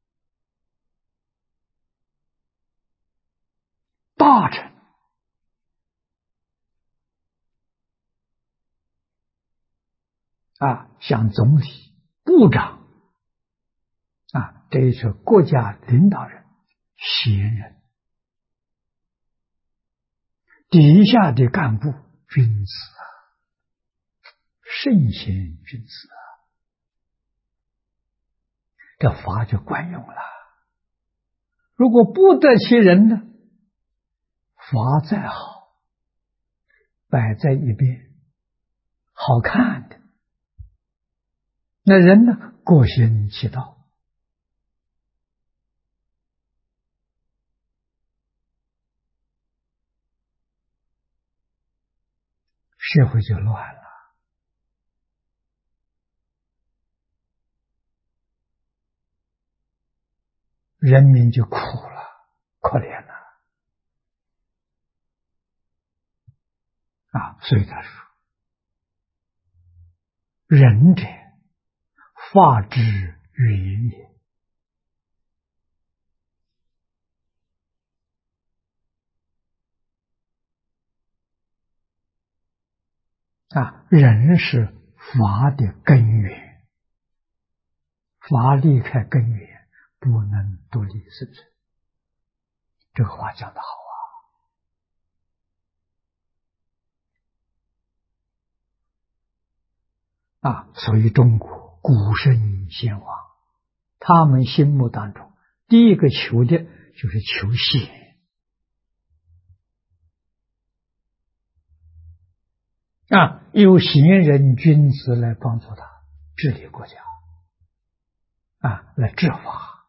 Speaker 1: 大臣像总理、部长这是国家领导人，贤人。底下的干部君子圣贤君子这法就管用了。如果不得其人呢，法再好，摆在一边，好看的，那人呢，各行其道，社会就乱了，人民就苦了，可怜了所以他说，仁者法之源也。人是法的根源，法离开根源不能独立生存。这个话讲得好所以中国古圣先王，他们心目当中第一个求的就是求贤。有贤人君子来帮助他治理国家来治法。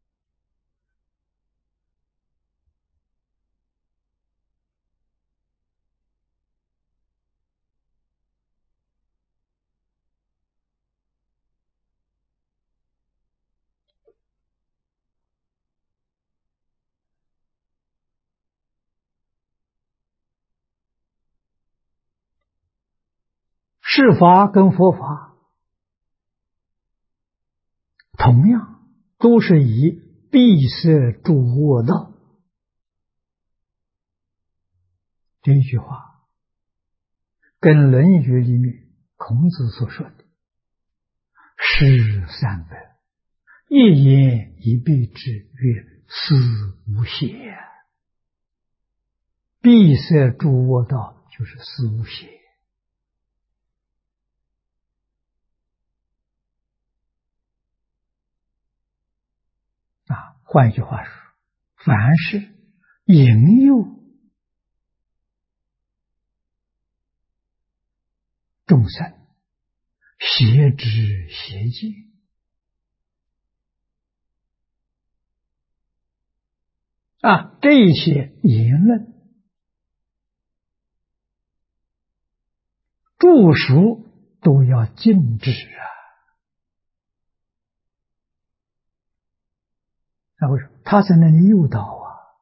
Speaker 1: 世法跟佛法同样都是以闭塞诸恶道，这一句话跟《论语》里面孔子所说的诗三百，一言以蔽之，曰思无邪。闭塞诸恶道就是思无邪。换句话说，凡是引诱众生邪知邪见这些言论著书都要禁止为什么？他在那里诱导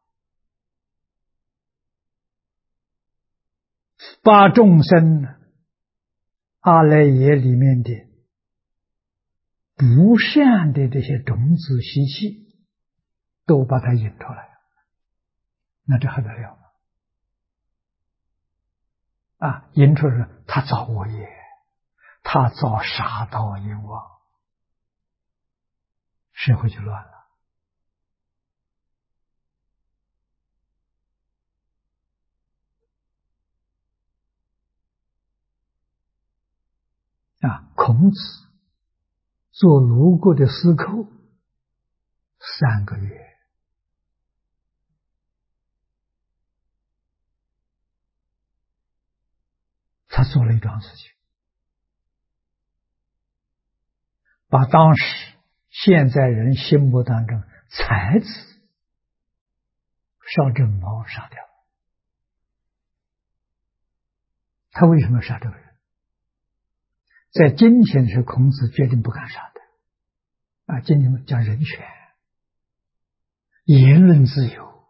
Speaker 1: 把众生阿赖耶里面的不善的这些种子习气都把它引出来，那这还得了引出来他造恶业，他造杀盗淫妄，社会就乱了。孔子做鲁国的司寇3个月，他做了一桩事情，把当时现在人心目当中才子邵正毛杀掉了。他为什么杀这个人？在今天是孔子决定不敢杀的今天讲人权、言论自由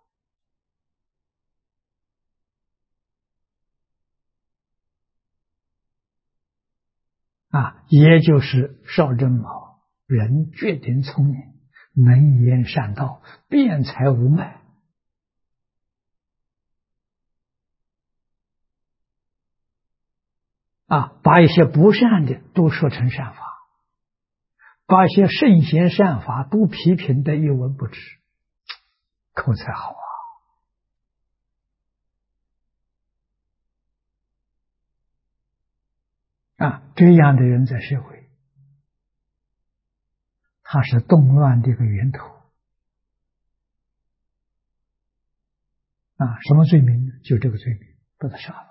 Speaker 1: 也就是少珍毛，人绝顶聪明，能言善道，辩才无碍。把一些不善的都说成善法，把一些圣贤善法都批评的一文不值，口才好这样的人在社会，他是动乱的一个源头什么罪名呢？就这个罪名，把他杀了。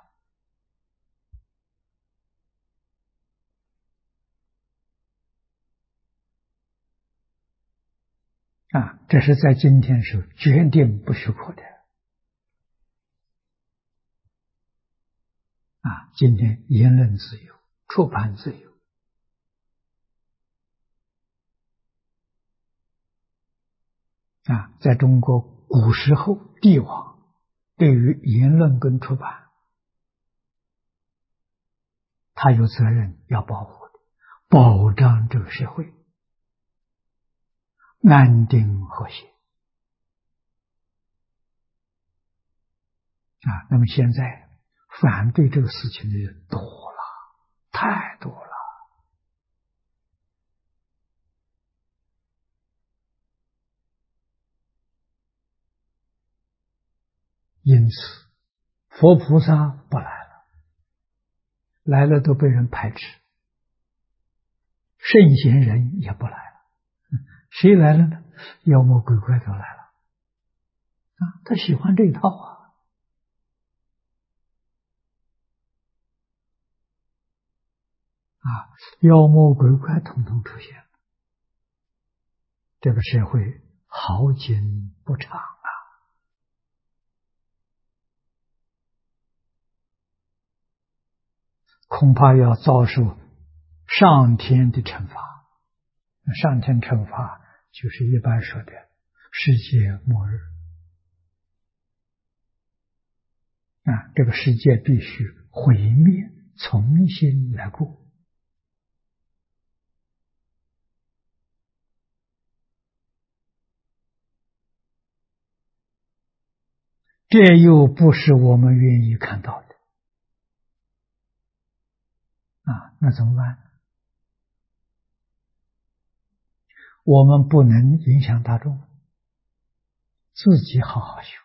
Speaker 1: 这是在今天是决定不许可的今天言论自由，出版自由在中国古时候帝王对于言论跟出版，他有责任要保护的，保障这个社会安定和谐那么现在反对这个事情的人多了，太多了。因此佛菩萨不来了，来了都被人排斥，圣贤人也不来了。谁来了呢？妖魔鬼怪都来了他喜欢这一套妖魔鬼怪统统出现了，这个社会好景不长恐怕要遭受上天的惩罚。上天惩罚就是一般说的世界末日这个世界必须毁灭，重新来过。这又不是我们愿意看到的那怎么办？我们不能影响大众，自己好好修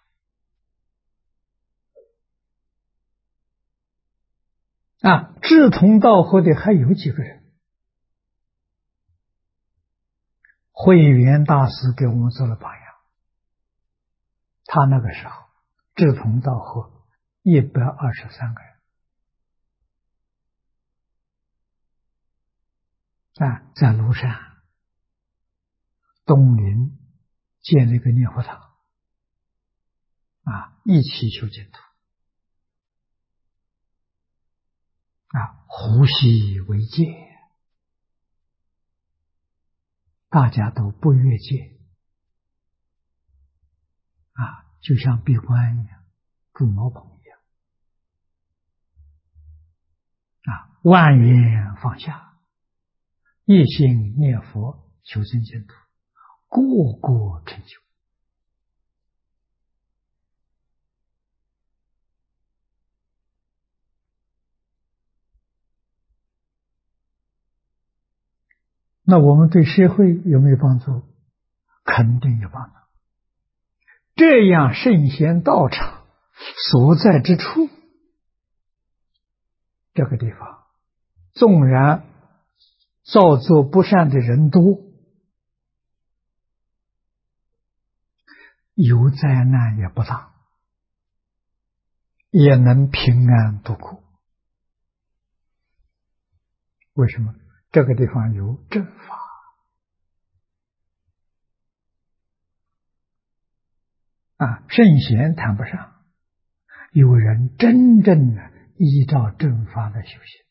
Speaker 1: 志同道合的还有几个人。慧远大师给我们做了榜样，他那个时候志同道合123个人在庐山东林建了一个念佛堂一起修净土呼吸为戒，大家都不越界就像闭关一样，住茅棚一样万缘放下，一心念佛求生净土，个个成就那我们对社会有没有帮助？肯定有帮助。这样圣贤道场所在之处，这个地方纵然造作不善的人多，有灾难也不大，也能平安度过。为什么？这个地方有正法圣贤谈不上，有人真正的依照正法来修行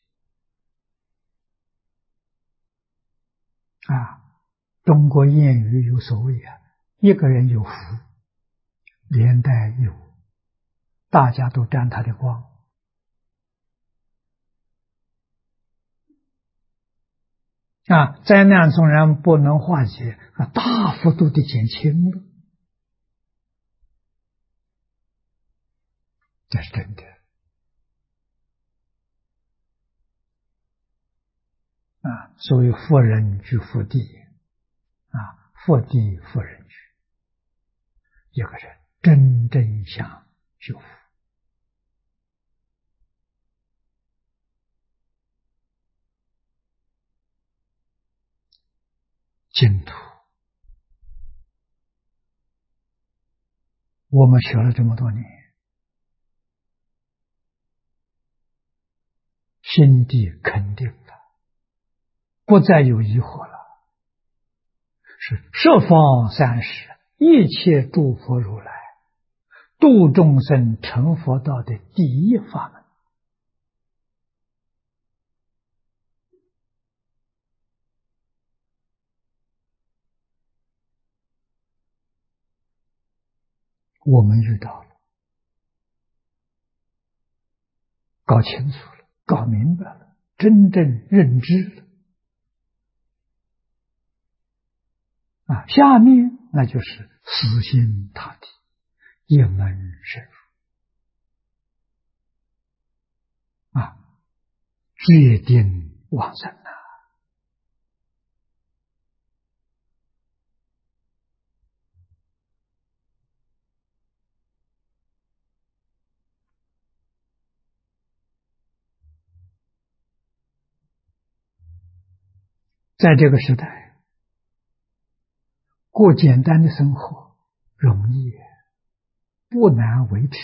Speaker 1: 中国谚语有所谓一个人有福，连带有大家都沾他的光灾难纵然不能化解，大幅度的减轻了，这是真的。所谓福人居福地，福地福人居，一个人真正想修福，净土。我们学了这么多年，心地肯定了，不再有疑惑了，是十方三世一切诸佛如来度众生成佛道的第一法门。我们遇到了，搞清楚了，搞明白了，真正认知了，下面那就是死心塌地，一门深入，决定往生呐。在这个时代，过简单的生活容易，不难维持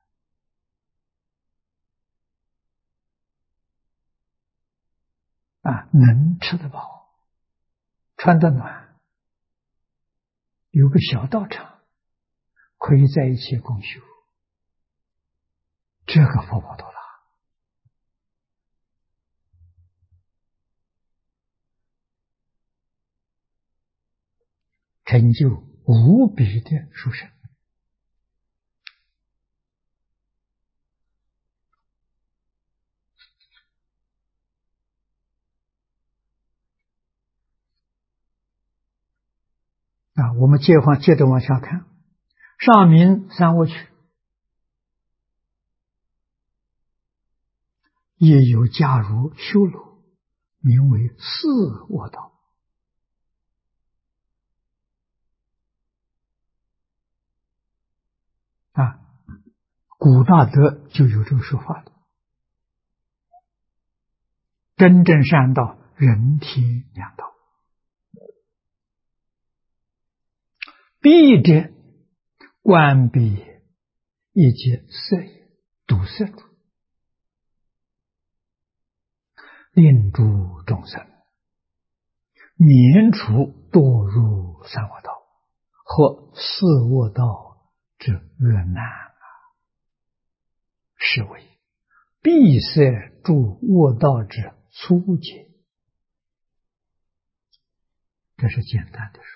Speaker 1: 能吃得饱，穿得暖，有个小道场，可以在一起共修，这个福报多大，成就无比的殊胜。我们接着往下看，上明三恶趣，也有假如修罗，名为四恶道。古大德就有这个说法的，真正善道，人天两道，必者关闭一切色也，堵塞住，令诸众生免除堕入三恶道或四恶道之恶难是为闭塞诸恶道之粗解。这是简单的说，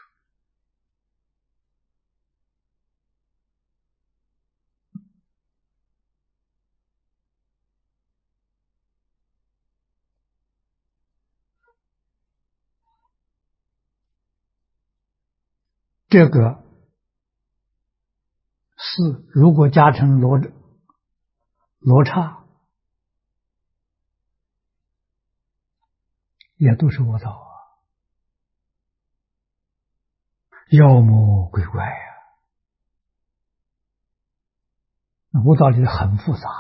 Speaker 1: 这个四如果加成罗刹，也都是恶道妖魔鬼怪恶道里很复杂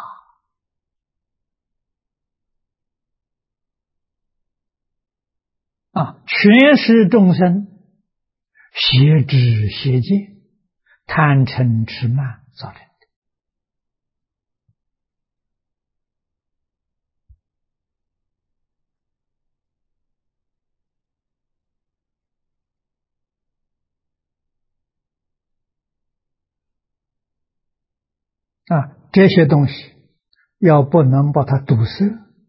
Speaker 1: 全是众生邪知邪见、贪嗔痴慢造成的这些东西要不能把它堵塞，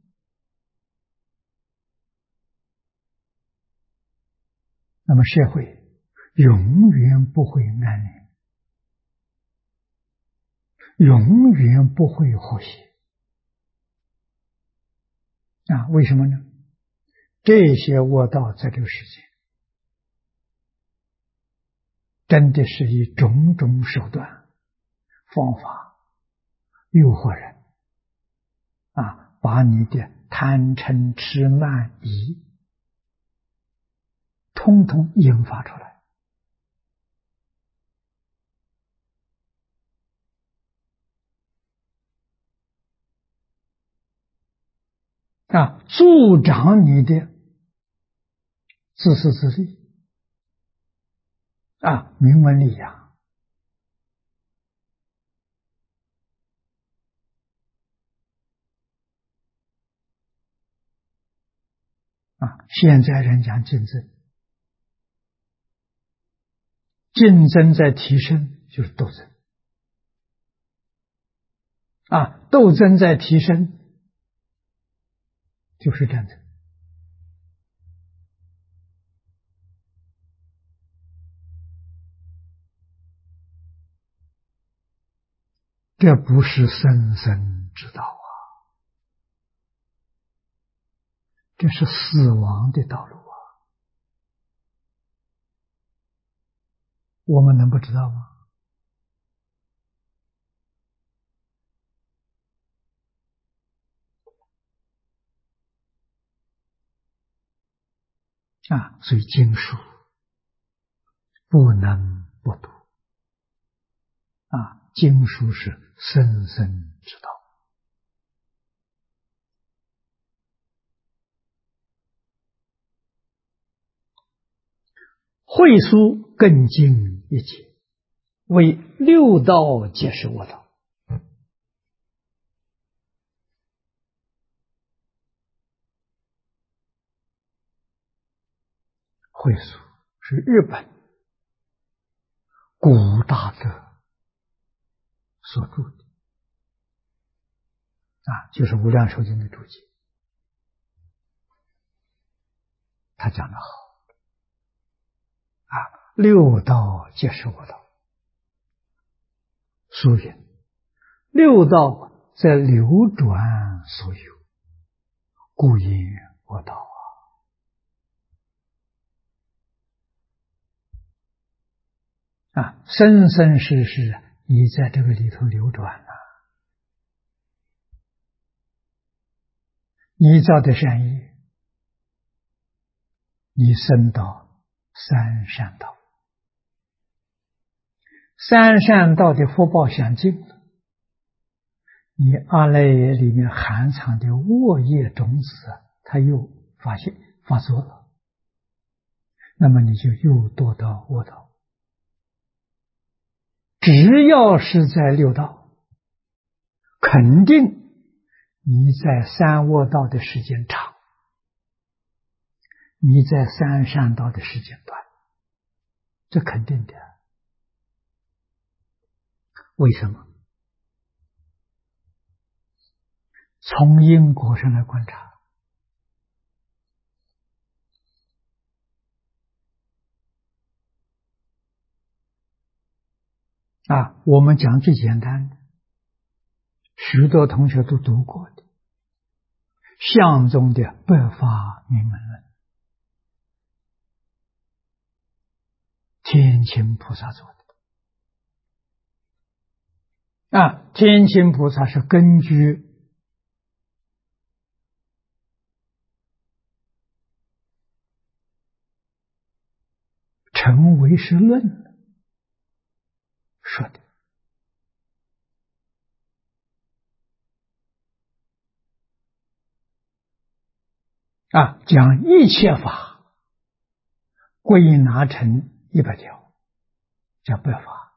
Speaker 1: 那么社会永远不会安宁，永远不会和谐为什么呢？ 这些恶道在这个世界，真的是以种种手段、方法诱惑人把你的贪嗔痴慢疑通通引发出来助长你的自私自利名闻利养现在人讲竞争，竞争在提升就是斗争斗争在提升就是战争。这不是生生之道这是死亡的道路我们能不知道吗？所以经书不能不读经书是生生之道。慧疏更进一阶，为六道皆是我道。慧疏是日本古大德所著的就是《无量寿经》的注解。他讲得好六道皆是我道。苏云六道在流转所有，故言我道生生世世你在这个里头流转你造的善业，你升到三善道，三善道的福报享尽了，你阿赖耶里面含藏的恶业种子它又发作了，那么你就又堕到恶道。只要是在六道，肯定你在三恶道的时间长，你在三善道的时间短，这肯定的。为什么？从因果上来观察，我们讲最简单的，许多同学都读过的相宗的《百法明门论》，天亲菩萨做的天亲菩萨是根据成唯识论说的将一切法归纳成100条，叫百法，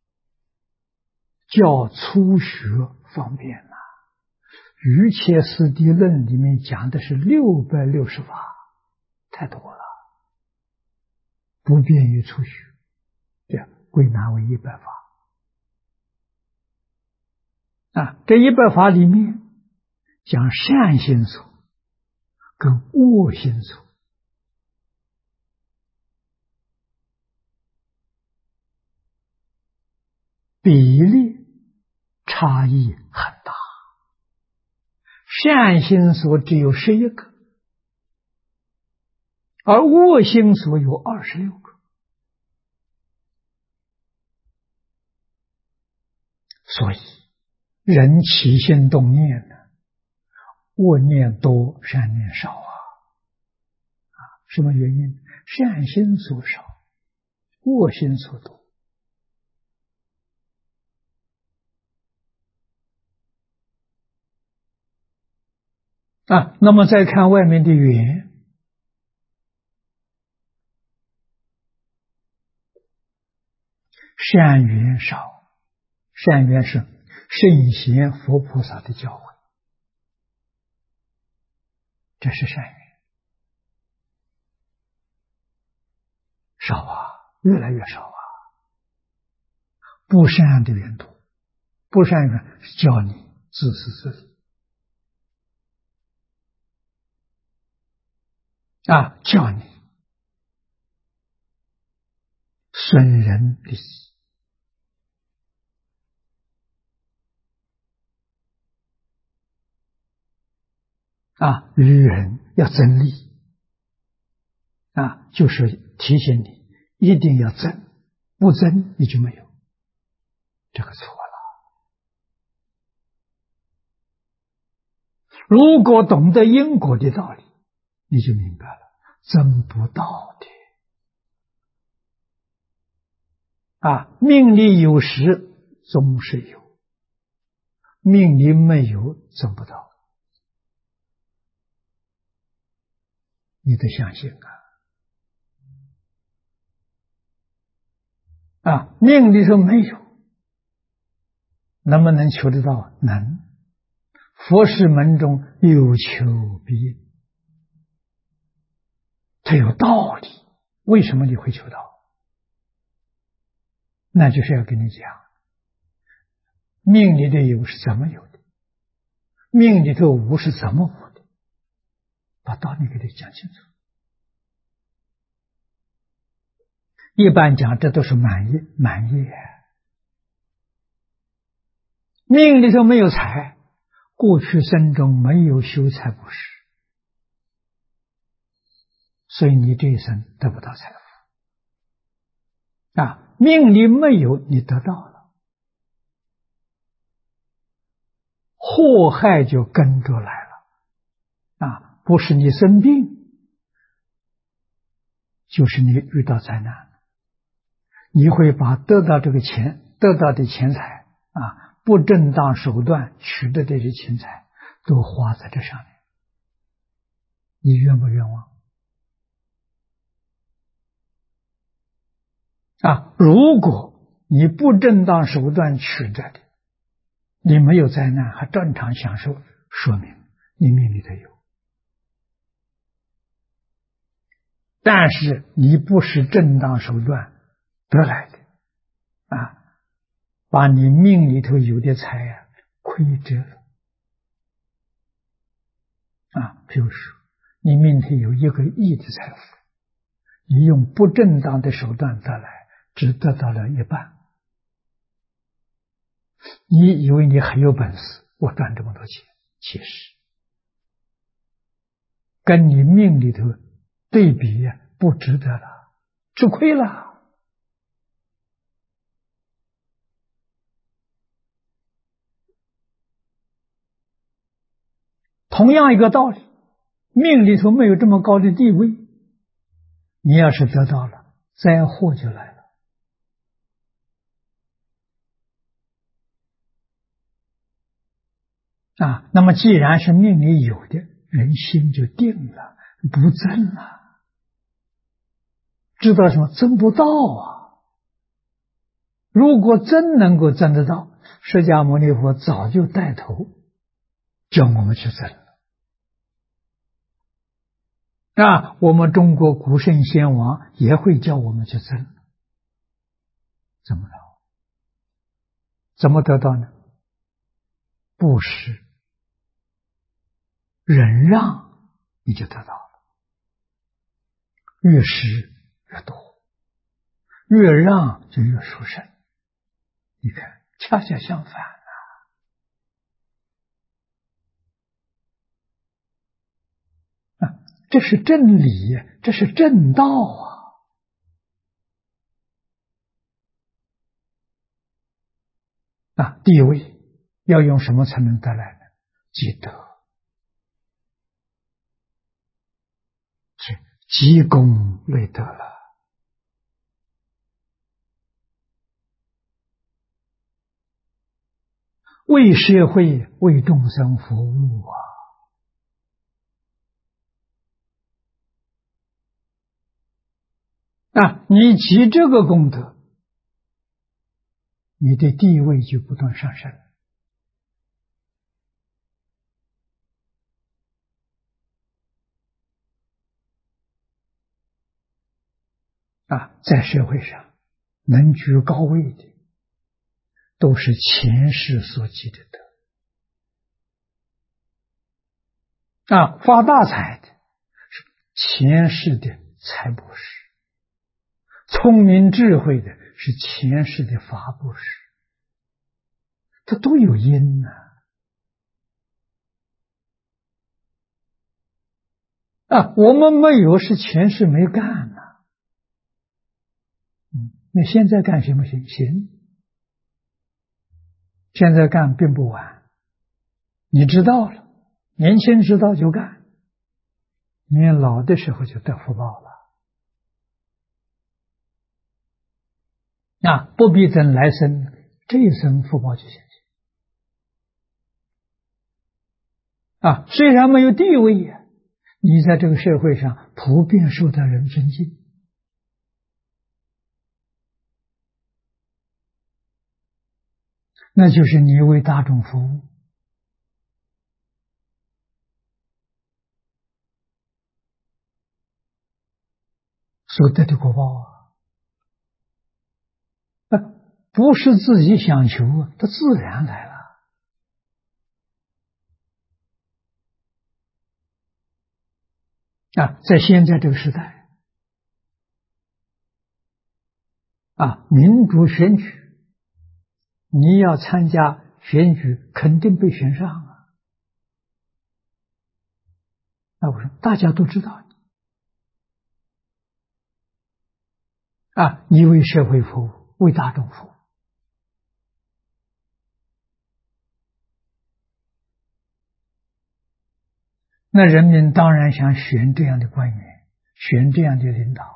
Speaker 1: 叫初学方便瑜伽师地论里面讲的是660法，太多了，不便于初学，这样归纳为100法。这100法里面讲善心所跟恶心所比例差异很大，善心所只有11个， 而恶心所有26个。所以人起心动念呢，恶念多，善念少啊。什么原因？善心所少，恶心所多。那么再看外面的缘，善缘少，善缘是圣贤佛菩萨的教诲，这是善缘，少啊，越来越少啊。不善的缘多，不善缘教你自私自利教你损人利己与人要争利就是提醒你一定要争，不争你就没有，这个错了。如果懂得因果的道理，你就明白了，争不到的命里有时总是有，命里没有争不到，你得相信命里头没有，能不能求得到？能。佛事门中有求必应，它有道理。为什么你会求到？那就是要跟你讲，命里的有是怎么有的，命里头无是怎么无的，把道理给你讲清楚。一般讲这都是满业，命里头没有财，过去生中没有修财布施，所以你这一生得不到财富命里没有，你得到了，祸害就跟着来了不是你生病，就是你遇到灾难，你会把得到的钱财不正当手段取得这些钱财都花在这上面，你冤不冤枉如果你不正当手段取得的，你没有灾难还正常享受，说明你命里头有。但是你不是正当手段得来的把你命里头有的财亏折了比如说你命里有1个亿的财富，你用不正当的手段得来，只得到了一半，你以为你很有本事，我赚这么多钱，其实跟你命里头对比不值得了，吃亏了。同样一个道理，命里头没有这么高的地位，你要是得到了，灾祸就来了那么既然是命里有的，人心就定了，不争了。知道什么？争不到如果真能够争得到，释迦牟尼佛早就带头叫我们去争了我们中国古圣先王也会叫我们去争，怎么着？怎么得到呢？布施忍让，你就得到了。越施越多，越让就越殊胜。你看，恰恰相反这是真理，这是正道啊！地位要用什么才能得来呢？积德，是积功累德了。为社会、为众生服务你积这个功德，你的地位就不断上升在社会上能居高位的，都是前世所积的德发大财的是前世的财布施，聪明智慧的是前世的法布施，它都有因我们没有是前世没干那现在干行不行？行，现在干并不晚，你知道了，年轻知道就干，你老的时候就得福报了不必等来生，这一生福报就现前虽然没有地位你在这个社会上普遍受到人尊敬那就是你为大众服务所得的果报不是自己想求它自然来了在现在这个时代民主选举，你要参加选举，肯定被选上我说大家都知道你为社会服务，为大众服务，那人民当然想选这样的官员，选这样的领导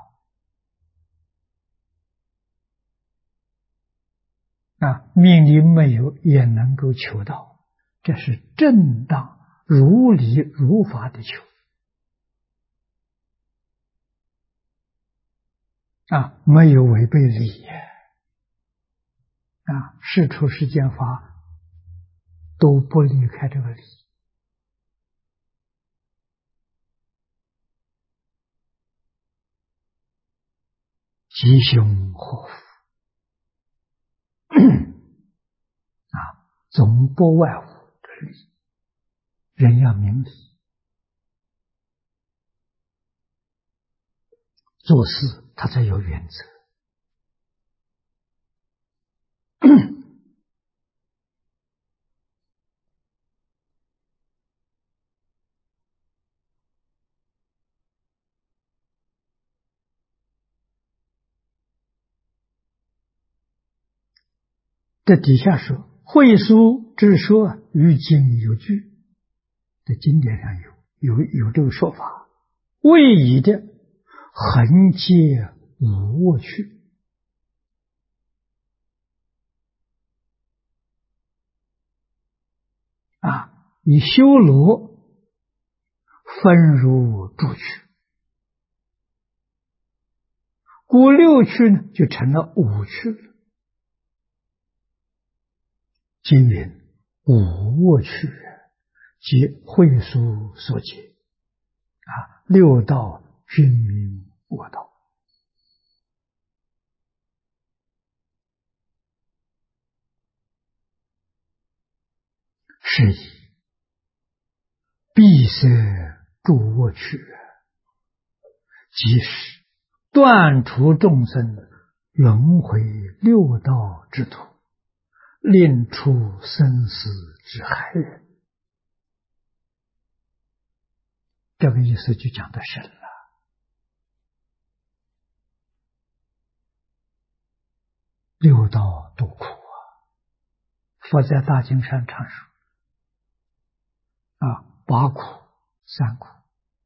Speaker 1: 命里没有也能够求到，这是正当如理如法的求没有违背理世出世间法都不离开这个理吉凶祸福总不外乎这理，人要明理，做事他才有原则这底下说会书之说于经有据，在经典上有这个说法，谓以的横皆无我趣以修罗分如诸趣，故六趣呢就成了五趣了。经云无我趣即会书所解六道均名我道。是以闭塞诸我趣，即是断除众生轮回六道之途，令出生死之海。 这个意思就讲得深了。六道多苦啊！佛在大经上常说八苦、三苦。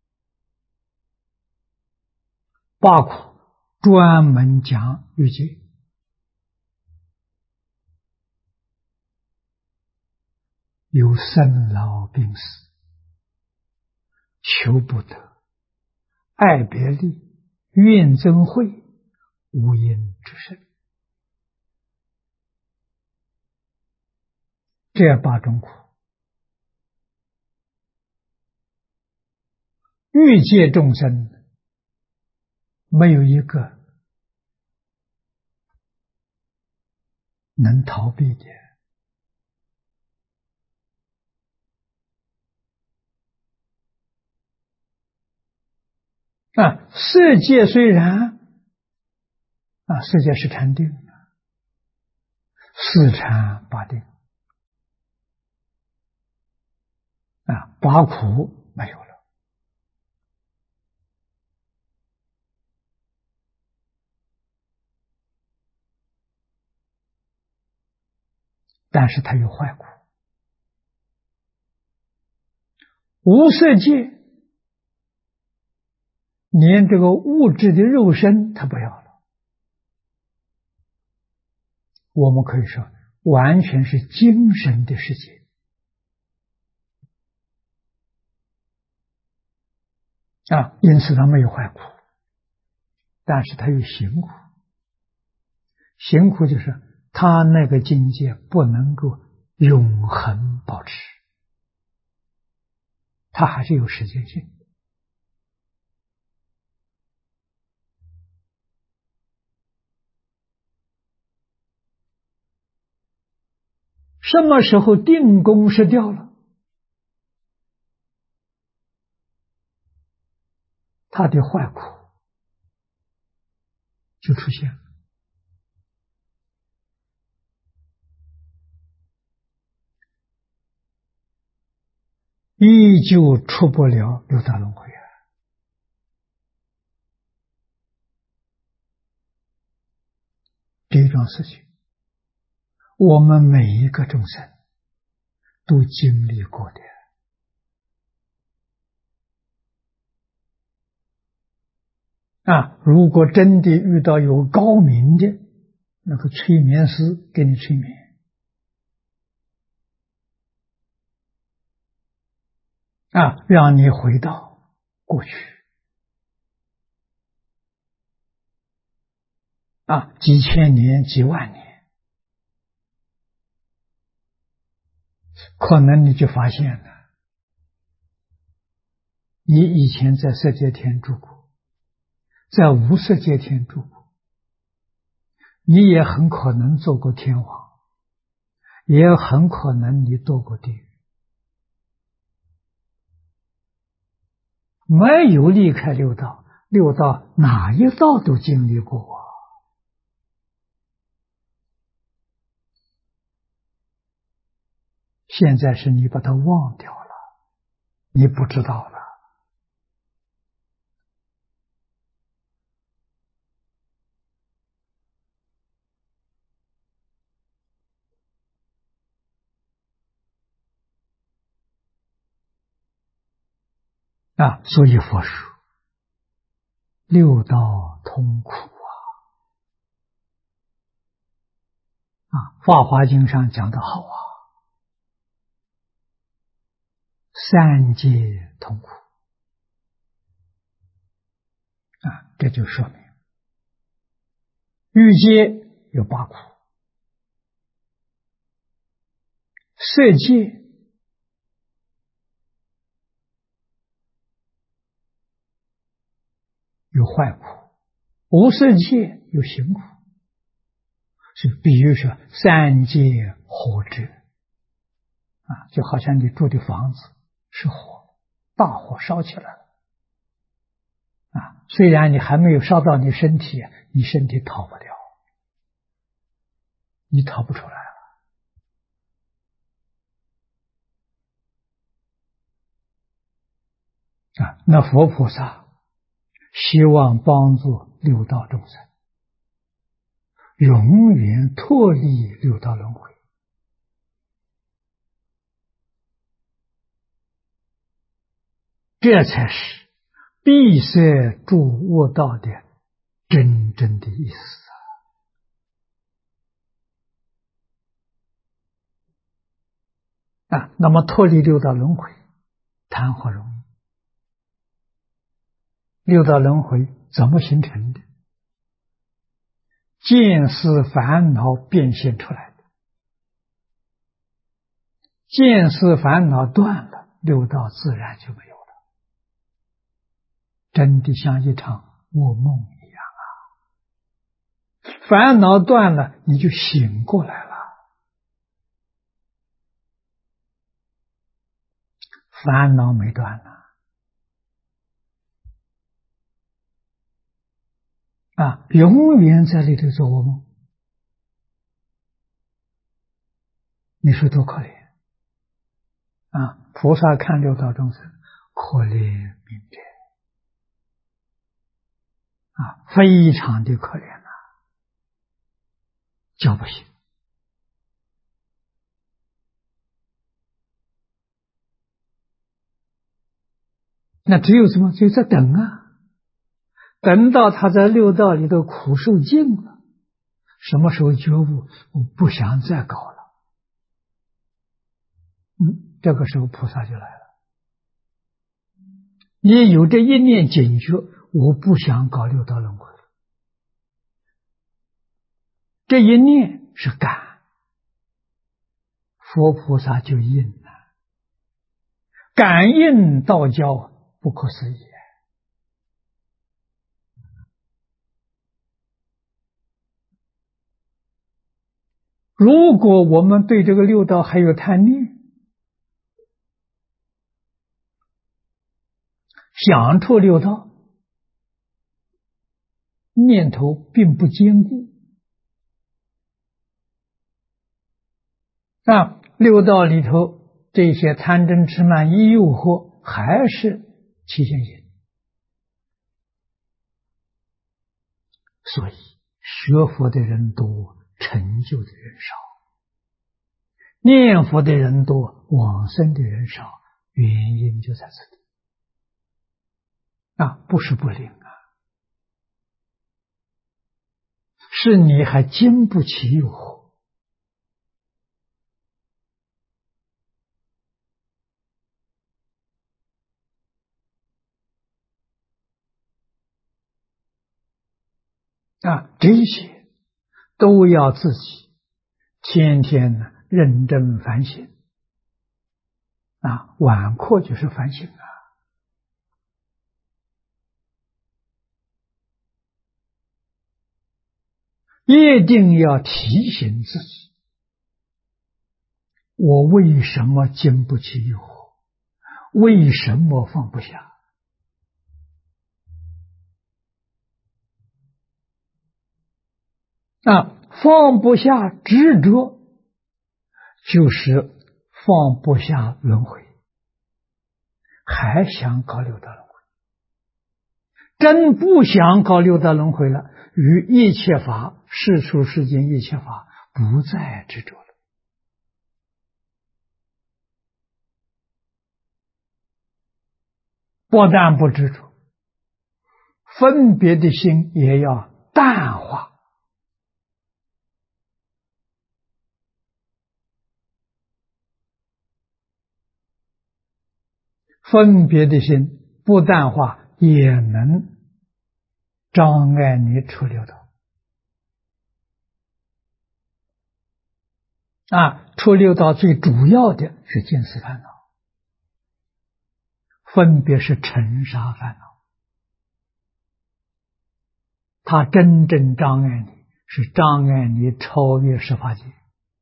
Speaker 1: 八苦专门讲欲界，有生老病死、求不得、爱别离、怨憎会、无因之身，这8种苦，欲界众生没有一个能逃避的。色界虽然色界是禅定，四禅八定八苦没有了。但是它有坏苦。无色界连这个物质的肉身它不要了，我们可以说完全是精神的世界因此它没有坏苦，但是它有行苦。行苦就是它那个境界不能够永恒保持，它还是有时间性。什么时候定功失掉了，它的坏苦就出现了，依旧出不了六道轮回这桩事情我们每一个众生都经历过的如果真的遇到有高明的那个催眠师给你催眠让你回到过去几千年几万年，可能你就发现了你以前在色界天住过，在无色界天住过，你也很可能做过天王，也很可能你堕过地狱，没有离开六道，六道哪一道都经历过现在是你把它忘掉了，你不知道了所以佛说六道通苦法华经上讲得好三界痛苦这就说明欲界有八苦，色界有坏苦，无色界有行苦，是比喻说三界火者就好像你住的房子是火，大火烧起来了虽然你还没有烧到你身体，你身体逃不了，你逃不出来那佛菩萨希望帮助六道众生永远脱离六道轮回，这才是闭塞诸恶道的真正的意思那么脱离六道轮回谈何容易？六道轮回怎么形成的？见思烦恼变现出来的。见思烦恼断了，六道自然就没有了，真的像一场噩梦一样烦恼断了，你就醒过来了。烦恼没断呢永远在里头做噩梦，你说多可怜菩萨看六道众生可怜悯者非常的可怜叫不醒。那只有什么？只有在等等到他在六道里头苦受尽了，什么时候觉悟？我不想再搞了。这个时候菩萨就来了。你有这一念警觉，我不想搞六道轮回了。这一念是感，佛菩萨就应了。感应道交不可思议。如果我们对这个六道还有贪念，想出六道，念头并不坚固六道里头这些贪嗔痴慢疑诱惑还是起现行，所以学佛的人多，成就的人少；念佛的人多，往生的人少，原因就在这里不是不灵是你还经不起诱惑。这些都要自己天天认真反省晚课就是反省一定要提醒自己，我为什么经不起诱惑？为什么放不下？放不下执着，就是放不下轮回，还想搞六道轮回。真不想搞六道轮回了，与一切法、世出世间一切法不再执着了。不但不执着，分别的心也要淡化。分别的心不淡化，也能障碍你出六道。出六道最主要的是见思烦恼，分别是尘沙烦恼。它真正障碍你，是障碍你超越十法界。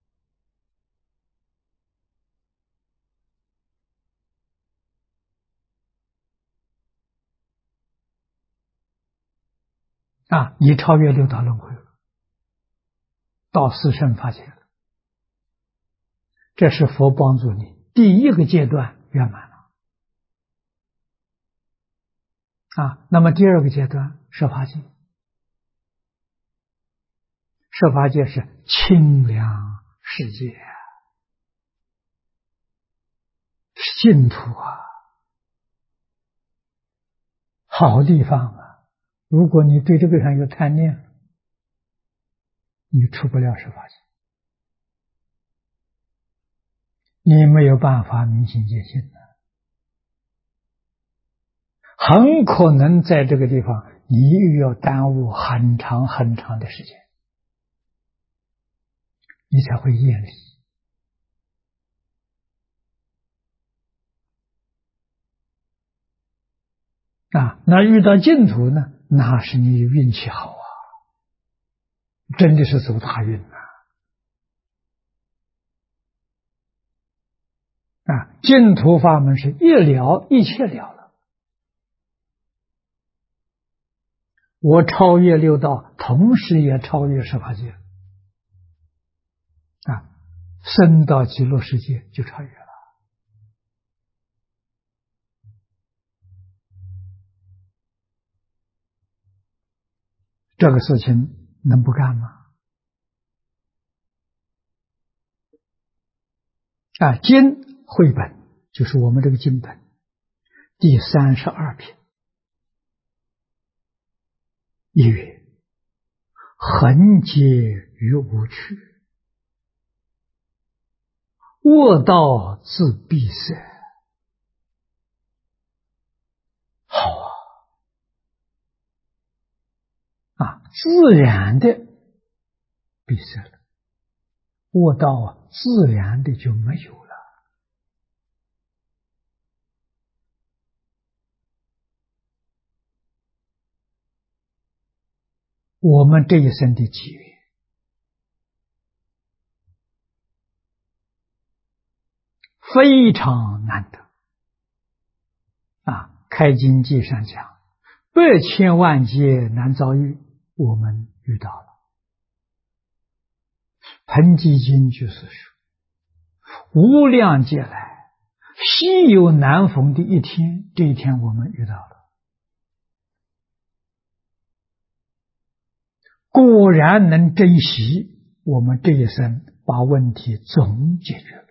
Speaker 1: 你超越六道轮回了，到四圣法界了，这是佛帮助你第一个阶段圆满了。 那么第二个阶段，设法界，设法界是清凉世界，是净土好地方如果你对这个上有贪念，你出不了设法界，你没有办法明心见性很可能在这个地方你又要耽误很长很长的时间，你才会厌离那遇到净土呢，那是你运气好真的是走大运净土法门是一了一切了了，我超越六道，同时也超越十法界升到极乐世界就超越了。这个事情能不干吗？经汇本就是我们这个经本第32品，一曰：恒劫于无趣，卧道自闭塞。好自然的闭塞了，卧道自然的就没有了。我们这一生的机缘非常难得开经记上讲，100千万劫难遭遇，我们遇到了。盆基经就是说，无量劫来稀有难逢的一天，这一天我们遇到了。果然能珍惜，我们这一生把问题总解决了。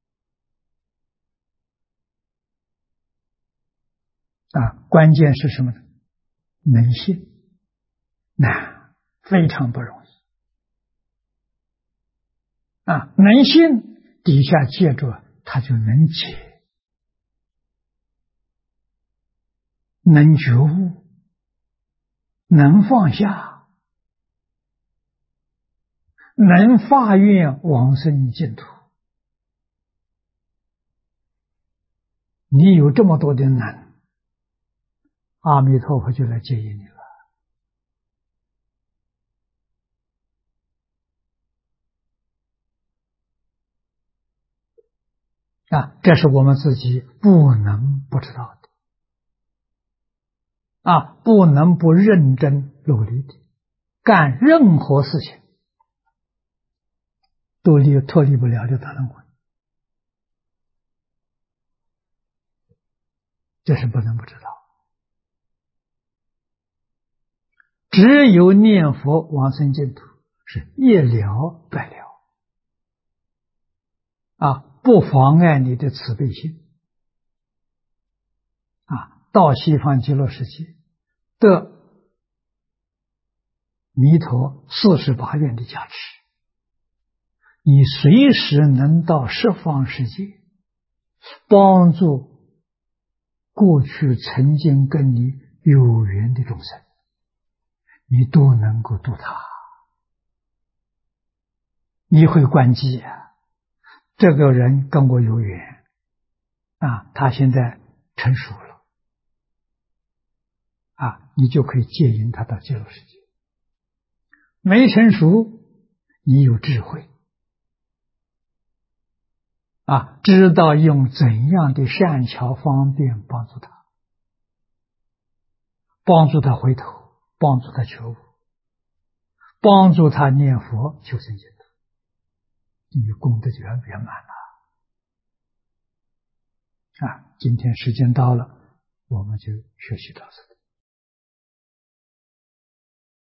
Speaker 1: 关键是什么呢？能信，难，非常不容易。能信底下接着他就能解，能觉悟，能放下，能发愿往生净土。你有这么多的能，阿弥陀佛就来接引你了。这是我们自己不能不知道的不能不认真努力的干任何事情，都脱离不了这大轮回，这是不能不知道。只有念佛往生净土是一了百了不妨碍你的慈悲心到西方极乐世界得弥陀48愿的加持，你随时能到十方世界帮助过去曾经跟你有缘的众生，你都能够度他。你会关机这个人跟我有缘他现在成熟了你就可以接引他到极乐世界。没成熟，你有智慧知道用怎样的善巧方便帮助他，帮助他回头，帮助他觉悟，帮助他念佛求生净土，你功德就圆满了今天时间到了，我们就学习到这里。